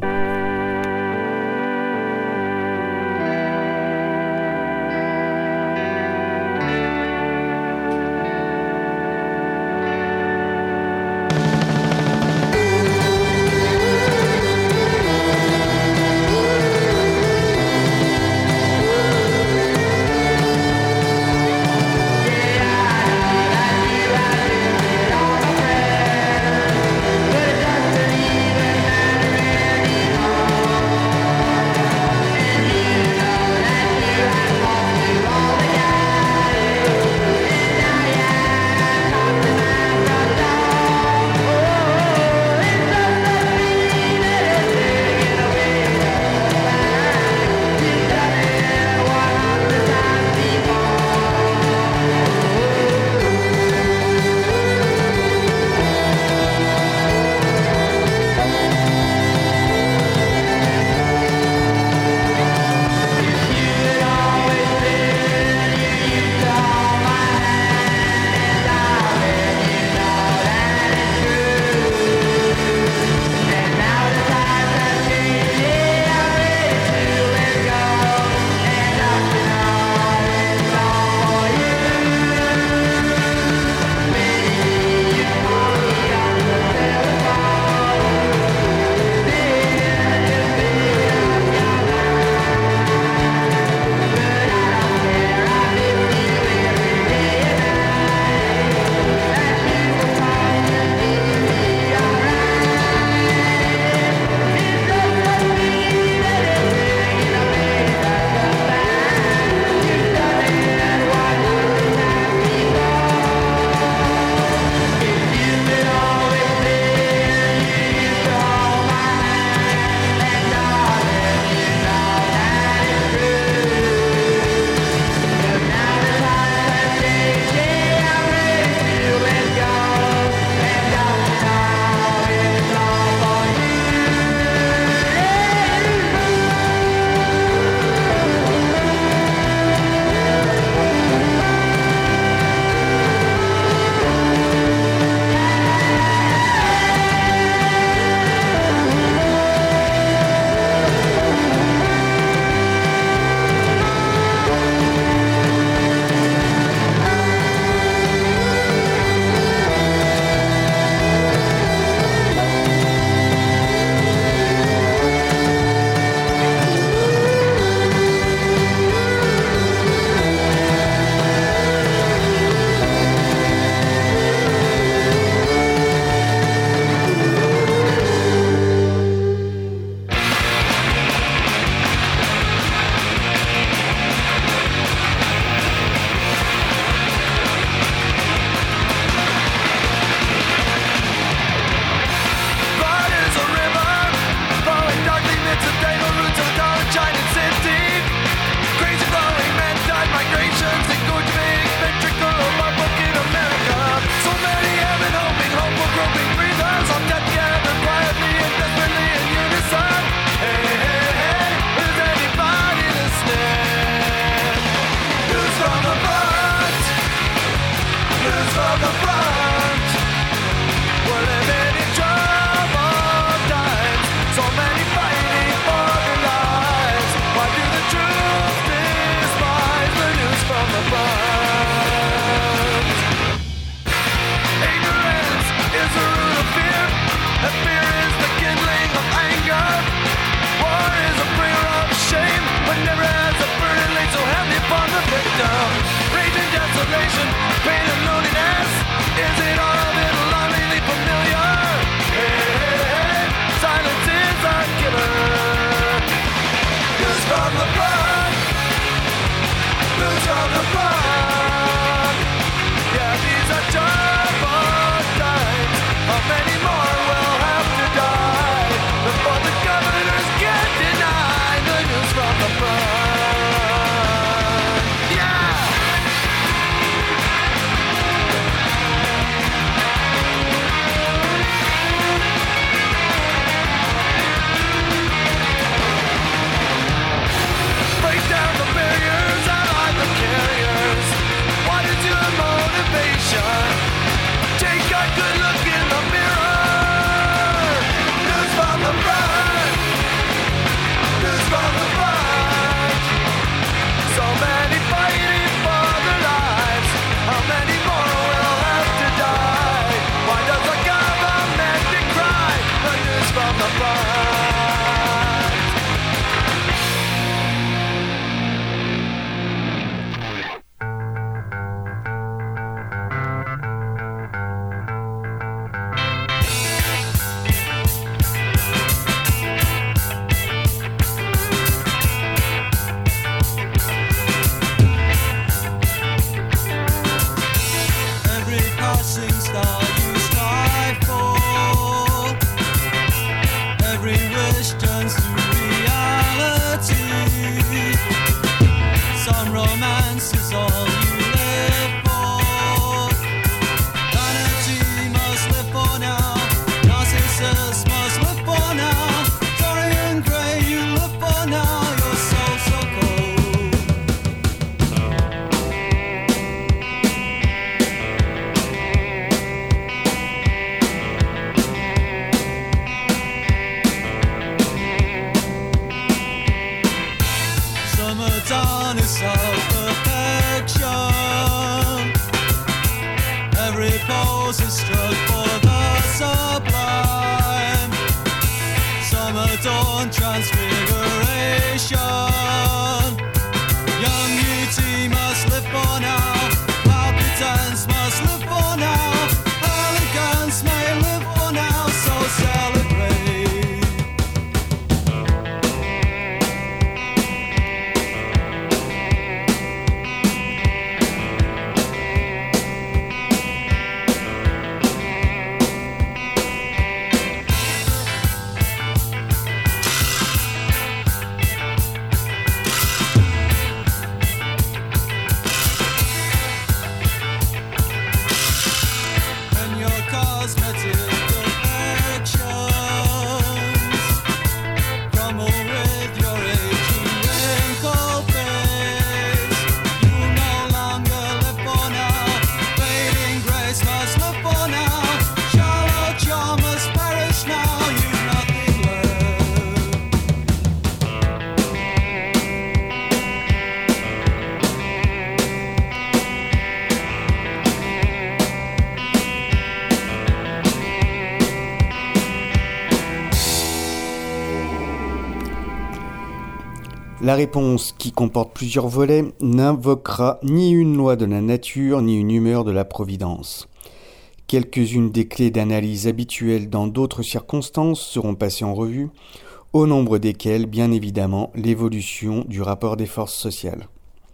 La réponse, qui comporte plusieurs volets, n'invoquera ni une loi de la nature ni une humeur de la providence. Quelques-unes des clés d'analyse habituelles dans d'autres circonstances seront passées en revue, au nombre desquelles, bien évidemment, l'évolution du rapport des forces sociales.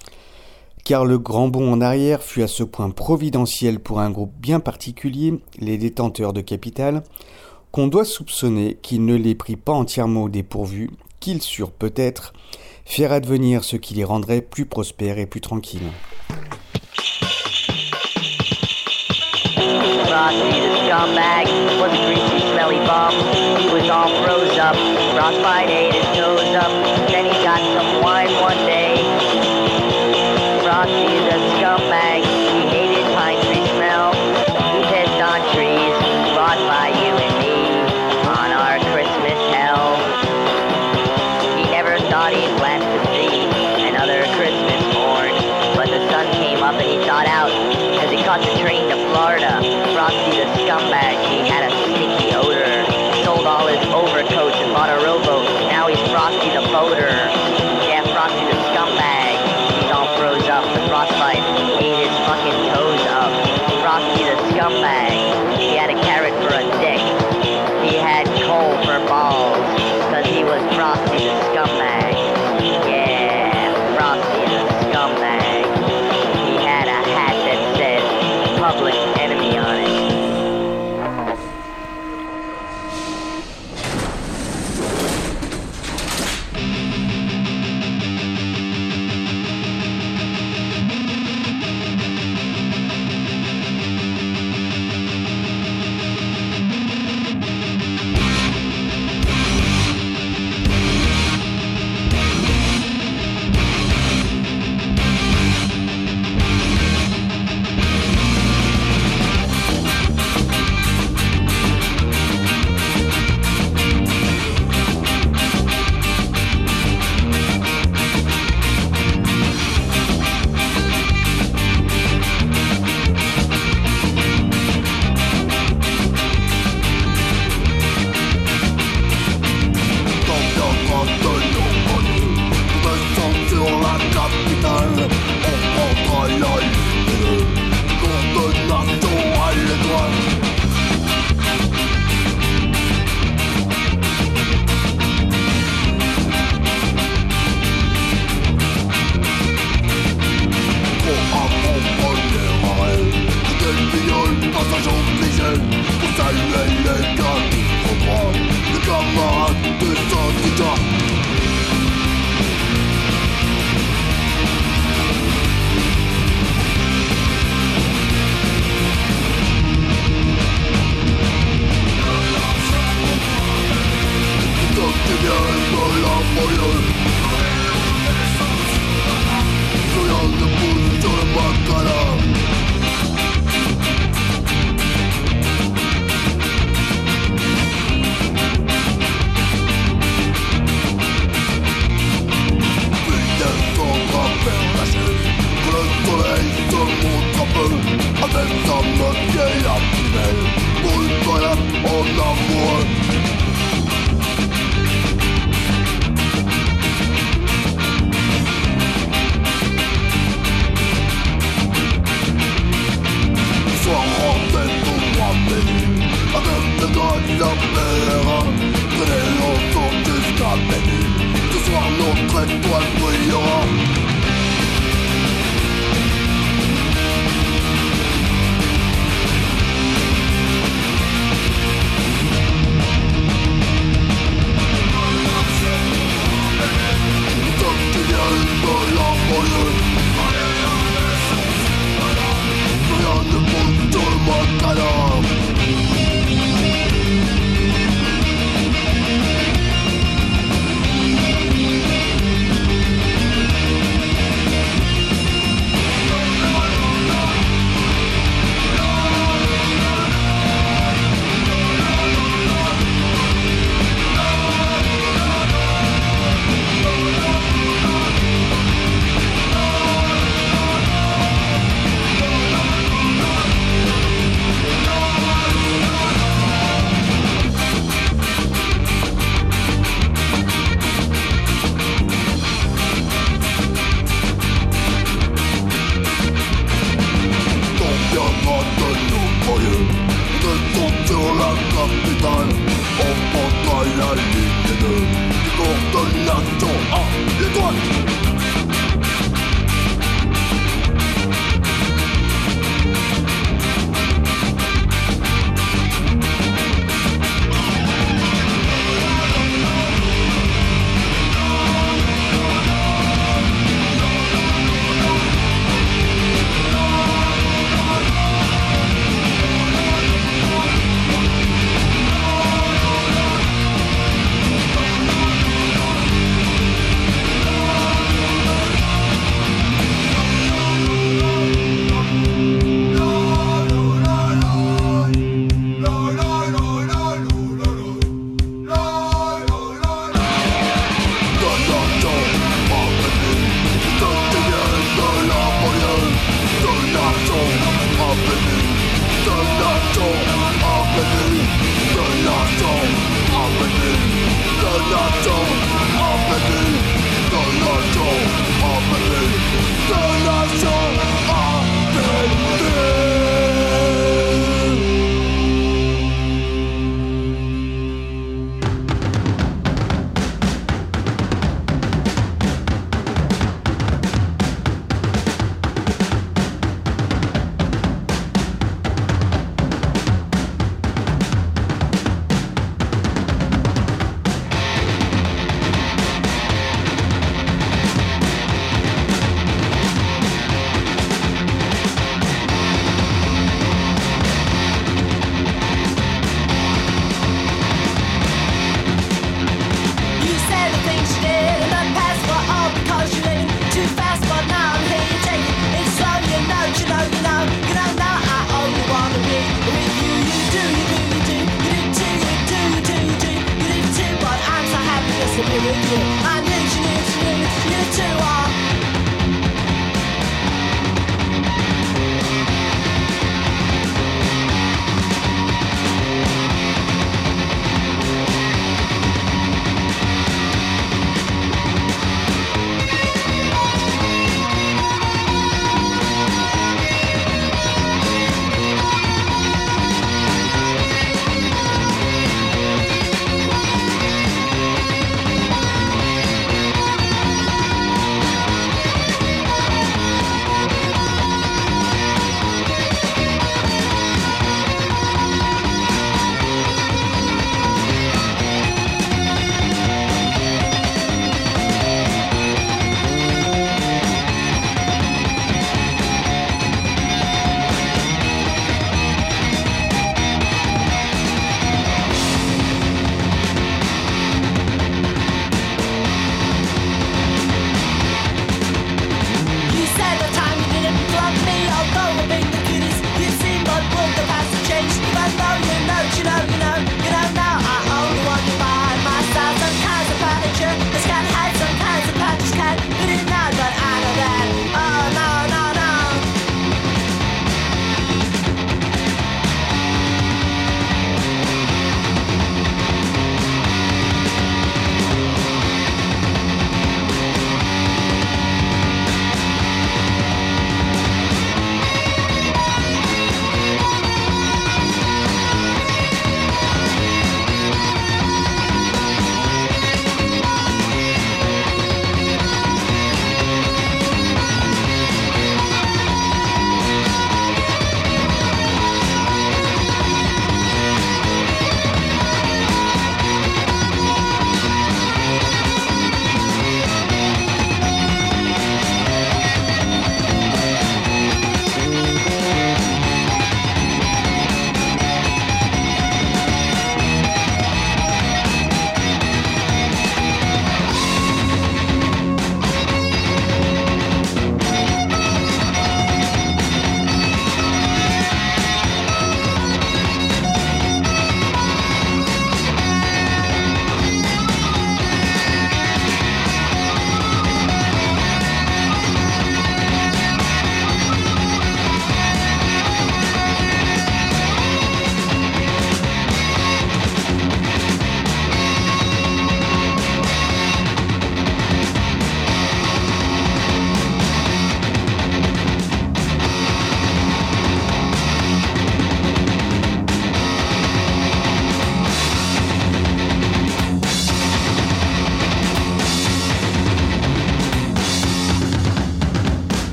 Car le grand bond en arrière fut à ce point providentiel pour un groupe bien particulier, les détenteurs de capital, qu'on doit soupçonner qu'ils ne les prit pas entièrement au dépourvu, qu'ils surent peut-être faire advenir ce qui les rendrait plus prospères et plus tranquilles. Frosty the scumbag was a greasy, smelly bum. He was all froze up, frostbite ate his nose up. Then he got some wine one day. Frosty the scumbag, he hated pine tree smell. He pissed on trees bought by you and me on our Christmas hell. He never thought he'd plant to see another Christmas morn, but the sun came up and he thought out as he caught the train to Florida. Frosty the scumbag, he had a stinky odor. Sold all his overcoats and bought a rowboat. Now he's Frosty the boater. Yeah, Frosty the scumbag, he's all froze up. The frostbite ate his fucking toes up. Frosty the scumbag, he had a carrot for a dick. He had coal for balls, cause he was Frosty the scumbag. Yeah, Frosty the scumbag. He had a hat that said Public Enemy on it. with you. I need you too are.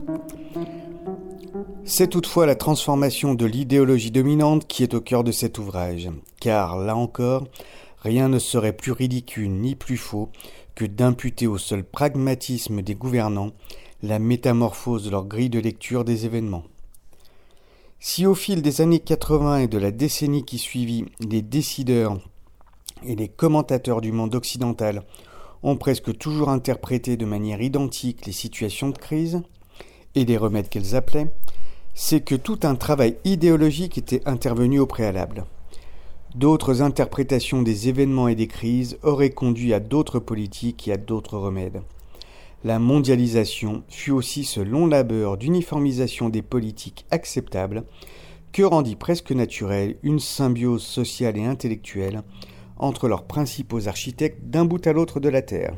C'est toutefois la transformation de l'idéologie dominante qui est au cœur de cet ouvrage, car, là encore, rien ne serait plus ridicule ni plus faux que d'imputer au seul pragmatisme des gouvernants la métamorphose de leur grille de lecture des événements. Si au fil des années 80 et de la décennie qui suivit, les décideurs et les commentateurs du monde occidental ont presque toujours interprété de manière identique les situations de crise et les remèdes qu'elles appelaient, c'est que tout un travail idéologique était intervenu au préalable. D'autres interprétations des événements et des crises auraient conduit à d'autres politiques et à d'autres remèdes. La mondialisation fut aussi ce long labeur d'uniformisation des politiques acceptables que rendit presque naturelle une symbiose sociale et intellectuelle entre leurs principaux architectes d'un bout à l'autre de la Terre.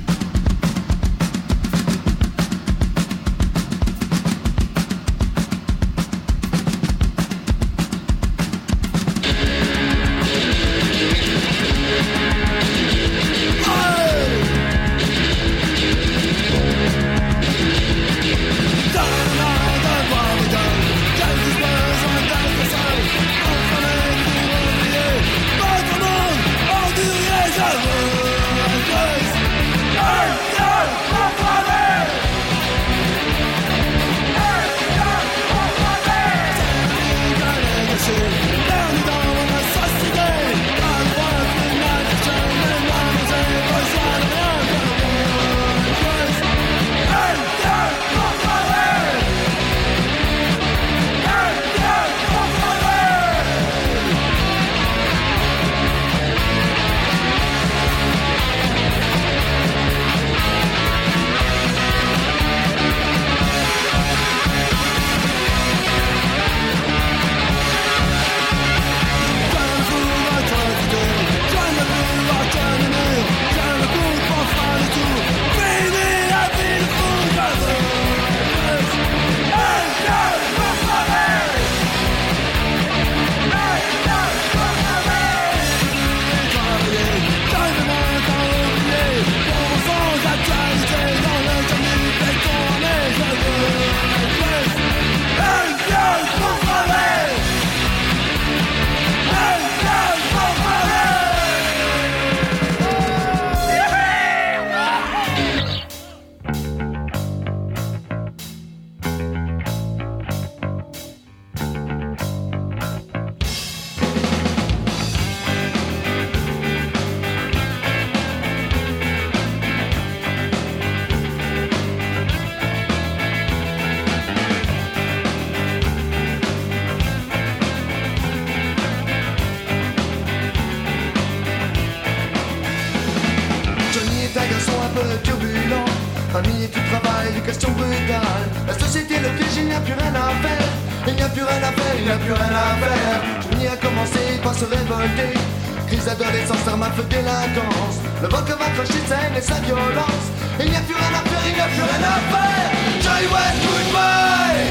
Famille et du travail, éducation brutale. La société, le piège, il n'y a plus rien à faire. Il n'y a plus rien à faire, il n'y a plus rien à faire. Johnny a commencé par se révolter. Crise d'adolescence, arme à feu, délinquance. Le vent que va clocher sa haine et sa violence. Il n'y a plus rien à faire, il n'y a plus rien à faire. Johnny West, goodbye.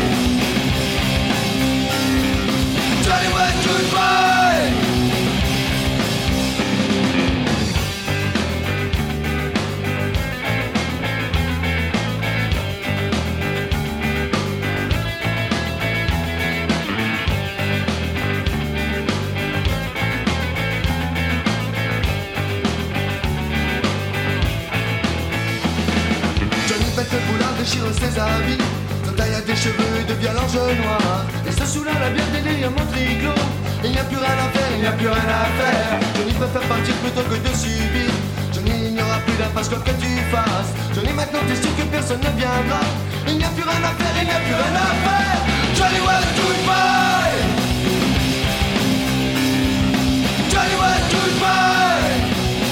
Johnny West, goodbye. Déchire ses habits, son taille a des cheveux de violent jeu noir. Et se soulève la bière délire mon tricot. Il n'y a plus rien à faire, il n'y a plus rien à faire. Johnny préfère partir plutôt que de subir. Johnny, il n'y aura plus d'impasse quoi que tu fasses. Johnny, maintenant t'es sûr que personne ne viendra. Il n'y a plus rien à faire, il n'y a plus rien à faire. Johnny West, goodbye. Johnny West, goodbye.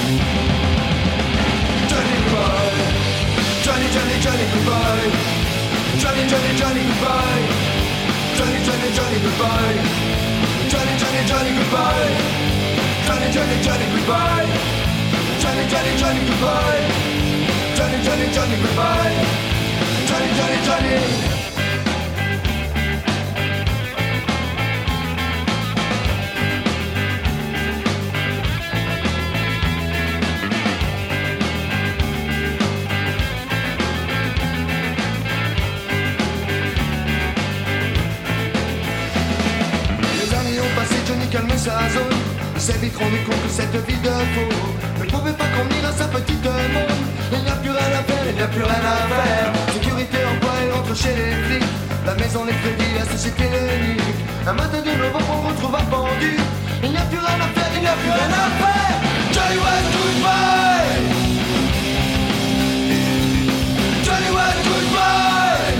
Johnny Boy. Johnny, Johnny, Johnny, goodbye. Johnny, Johnny, Johnny, goodbye. Johnny, Johnny, Johnny, goodbye. Johnny, Johnny, Johnny, goodbye. Johnny, Johnny, Johnny, goodbye. Johnny, Johnny, Johnny, goodbye. Johnny, Johnny, Johnny, goodbye. Johnny, Johnny, Johnny. sa zone. Il s'est vite rendu compte que cette vie de faux ne pouvait pas convenir à sa petite monde. Il n'y a plus rien à faire, il n'y a plus rien à faire. Sécurité, emploi, il rentre chez les flics. La maison, les crédits, la société, les nique. Un matin de novembre, on retrouve un pendu. Il n'y a plus rien à faire, il n'y a plus rien à faire. Johnny West, goodbye. Johnny West, goodbye.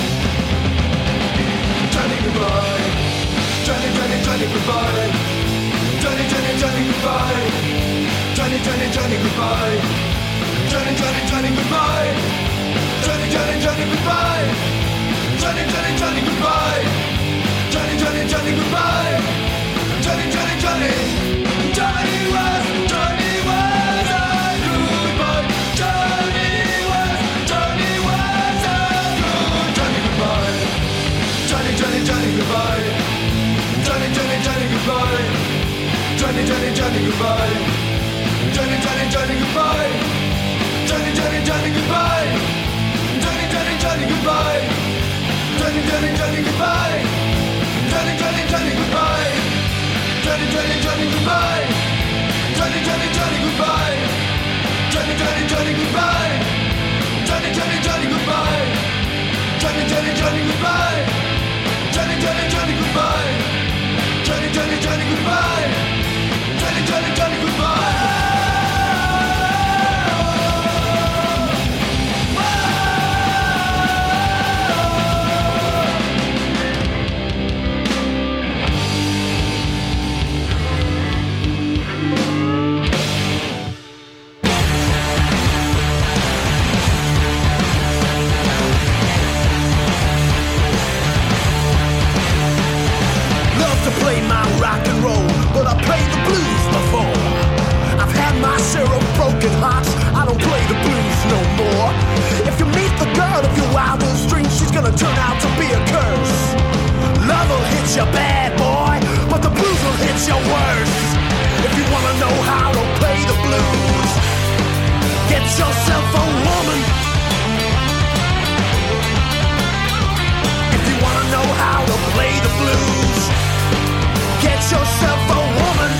Johnny, goodbye. Johnny, Johnny, Johnny, goodbye. Johnny, Johnny, Johnny, goodbye. Johnny, Johnny, Johnny, goodbye. Johnny, Johnny, Johnny, goodbye. Johnny, Johnny, Johnny, goodbye. Johnny, Johnny, Johnny, goodbye. Johnny, Johnny, Johnny, goodbye. Johnny, Johnny, Johnny. Johnny West, Johnny West, goodbye. Johnny West, Johnny West, Johnny, goodbye. Johnny, Johnny, Johnny, goodbye. Johnny, Johnny, Johnny, goodbye. Johnny, Johnny, Johnny, goodbye. Johnny, Johnny, Johnny, goodbye. Johnny, Johnny, Johnny, goodbye. Johnny, Johnny, Johnny, goodbye. Johnny, Johnny, Johnny, goodbye. Johnny, Johnny, Johnny, goodbye. Johnny, Johnny, Johnny, goodbye. Johnny, Johnny, Johnny, goodbye. Johnny, Johnny, Johnny, goodbye. Johnny, Johnny, Johnny, goodbye. Johnny, Johnny, Johnny, goodbye. Johnny, Johnny, Johnny, goodbye. Johnny, Johnny, Johnny, goodbye. Johnny, Johnny, Johnny, goodbye. Play my rock and roll, but I play the blues before. I've had my share of broken hearts, I don't play the blues no more. If you meet the girl of your wildest dreams, she's gonna turn out to be a curse. Love will hit you bad, boy, but the blues will hit you worse. If you wanna know how to play the blues, get yourself a woman. If you wanna know how to play the blues, get yourself a woman.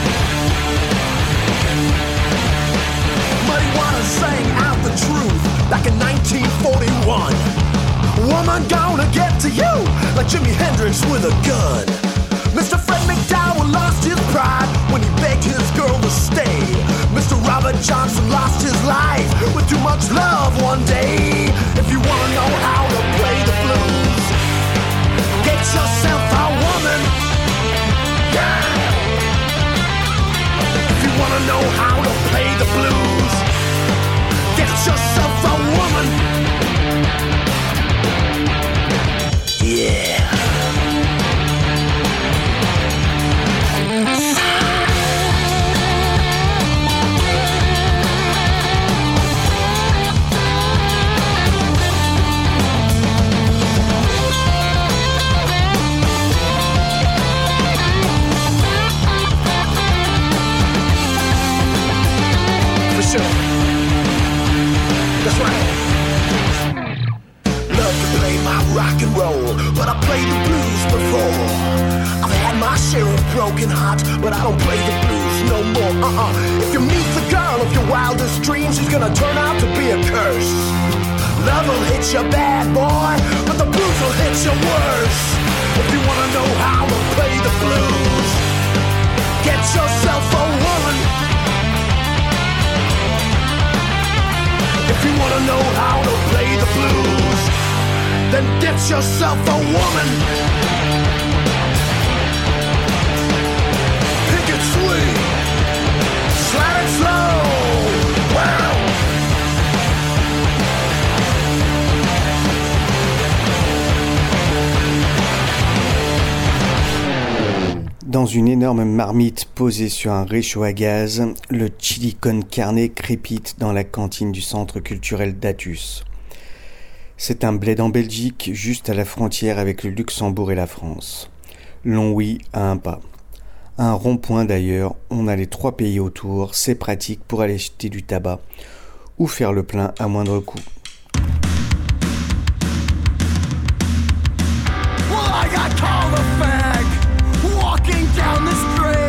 Muddy Waters sang out the truth back in 1941. Woman gonna get to you like Jimi Hendrix with a gun. Mr. Fred McDowell lost his pride when he begged his girl to stay. Mr. Robert Johnson lost his life with too much love one day. If you wanna know how to play the blues, get yourself a woman. If you wanna know how to play the blues, get yourself a woman. Yeah. That's right. Love to play my rock and roll, but I played the blues before. I've had my share of broken hearts, but I don't play the blues no more. If you meet the girl of your wildest dreams, she's gonna turn out to be a curse. Love will hit you bad, boy, but the blues will hit you worse. If you wanna know how to play the blues, get yourself a woman. If you wanna know how to play the blues, then get yourself a woman. Pick it sweet, slide it slow. Wow. Dans une énorme marmite posée sur un réchaud à gaz, le chili con carne crépite dans la cantine du centre culturel d'Athus. C'est un bled en Belgique, juste à la frontière avec le Luxembourg et la France. Longwy à un pas. À un rond-point d'ailleurs, on a les 3 pays autour, c'est pratique pour aller acheter du tabac ou faire le plein à moindre coût. Well, I got called a fag walking down the street.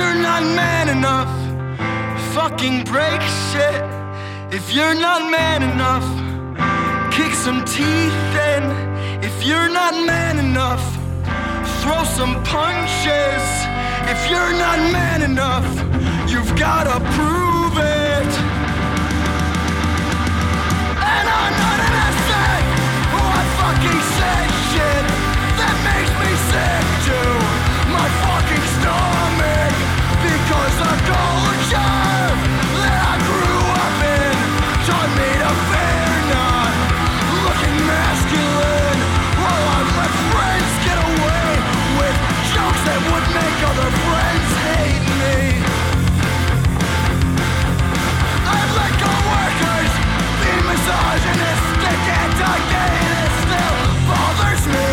you're not man enough, fucking break shit. If you're not man enough, kick some teeth in. If you're not man enough, throw some punches. If you're not man enough, you've gotta prove it. And I'm not an asset. Oh, I fucking said shit that makes me sick to my fucking stomach. Because the culture that I grew up in taught me to fear not looking masculine, while I let friends get away with jokes that would make other friends hate me. I've let co-workers be misogynistic and gay, and it still bothers me.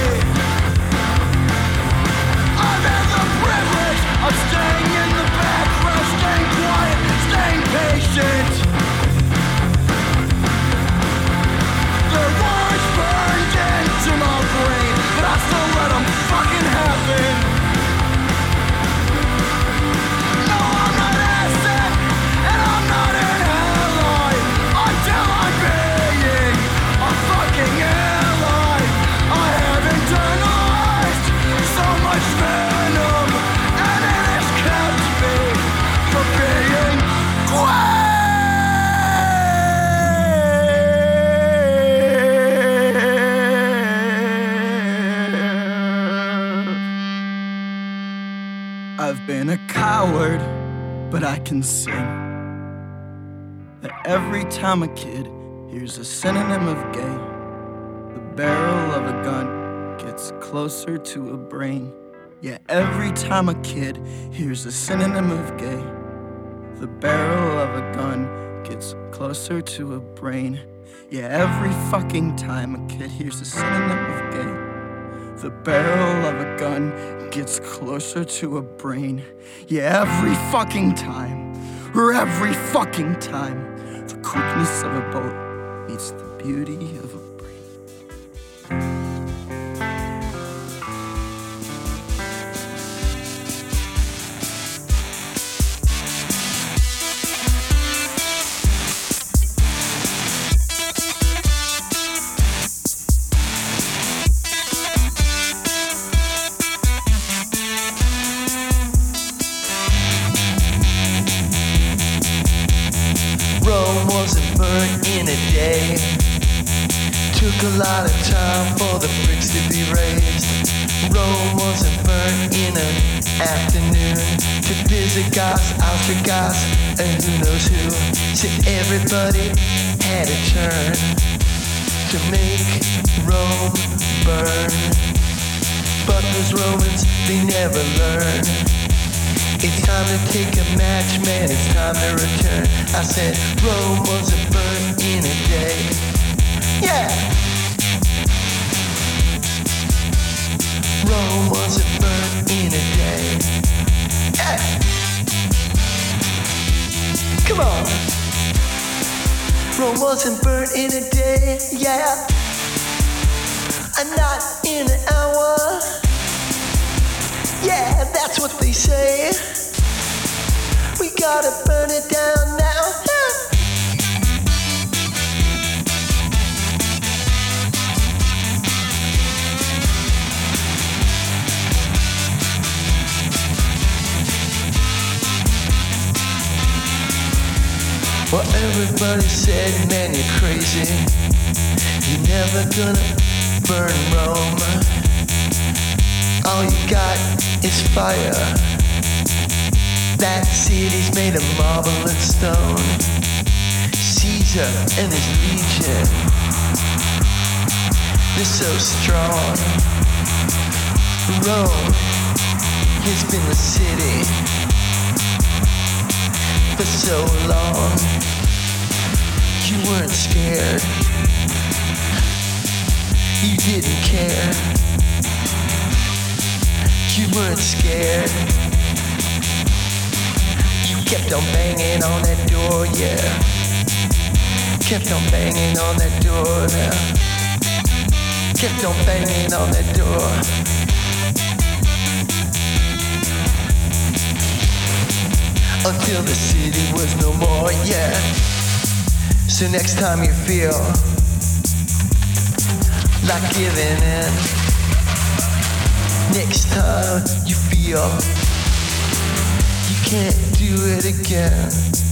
I've had the privilege of staying in the back row, staying quiet, staying patient. Their words burned into my brain, but I still let them fucking happen. No, I'm not an asset, and I'm not an ally, until I'm being a fucking ally. I have internalized so much venom, and it has kept me from being I've been a coward, but I can sing that every time a kid hears a synonym of gay, the barrel of a gun gets closer to a brain. Yeah, every time a kid hears a synonym of gay, the barrel of a gun gets closer to a brain. Yeah, every fucking time a kid hears a synonym of gay, the barrel of a gun gets closer to a brain. Yeah, every fucking time, or every fucking time, the quickness of a boat meets the beauty of a brain. Rome wasn't burnt in a day. Took a lot of time for the bricks to be raised. Rome wasn't burnt in an afternoon. Took Visigoths, Ostrogoths, and who knows who. So everybody had a turn to make Rome burn. But those Romans, they never learn. It's time to take a match, man, it's time to return. I said, Rome wasn't burnt in a day. Yeah! Rome wasn't burnt in a day. Yeah! Come on! Rome wasn't burnt in a day, yeah! And not in an hour. Yeah, that's what they say. We gotta burn it down now. Well, everybody said, man, you're crazy. You're never gonna burn Rome. All you got is fire. That city's made of marble and stone. Caesar and his legion, they're so strong. Rome has been the city for so long. You weren't scared. You didn't care. You weren't scared. You kept on banging on that door, yeah. Kept on banging on that door now. Kept on banging on that door. until the city was no more, yeah. So next time you feel like giving in, next time you feel you can't do it again,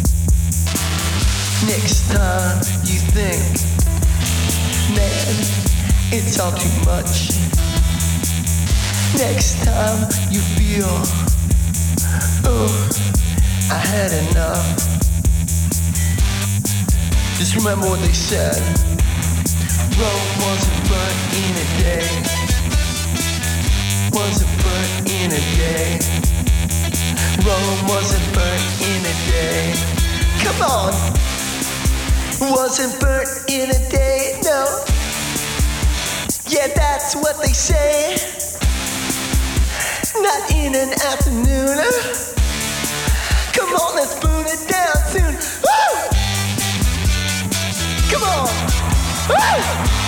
next time you think, man, it's all too much, next time you feel, oh, I had enough. Just remember what they said. Rome wasn't burnt in a day. Wasn't burnt in a day. Rome wasn't burnt in a day. Come on. Wasn't burnt in a day, no. Yeah, that's what they say. Not in an afternoon. Come on, let's burn it down soon. Woo! Come on! Woo!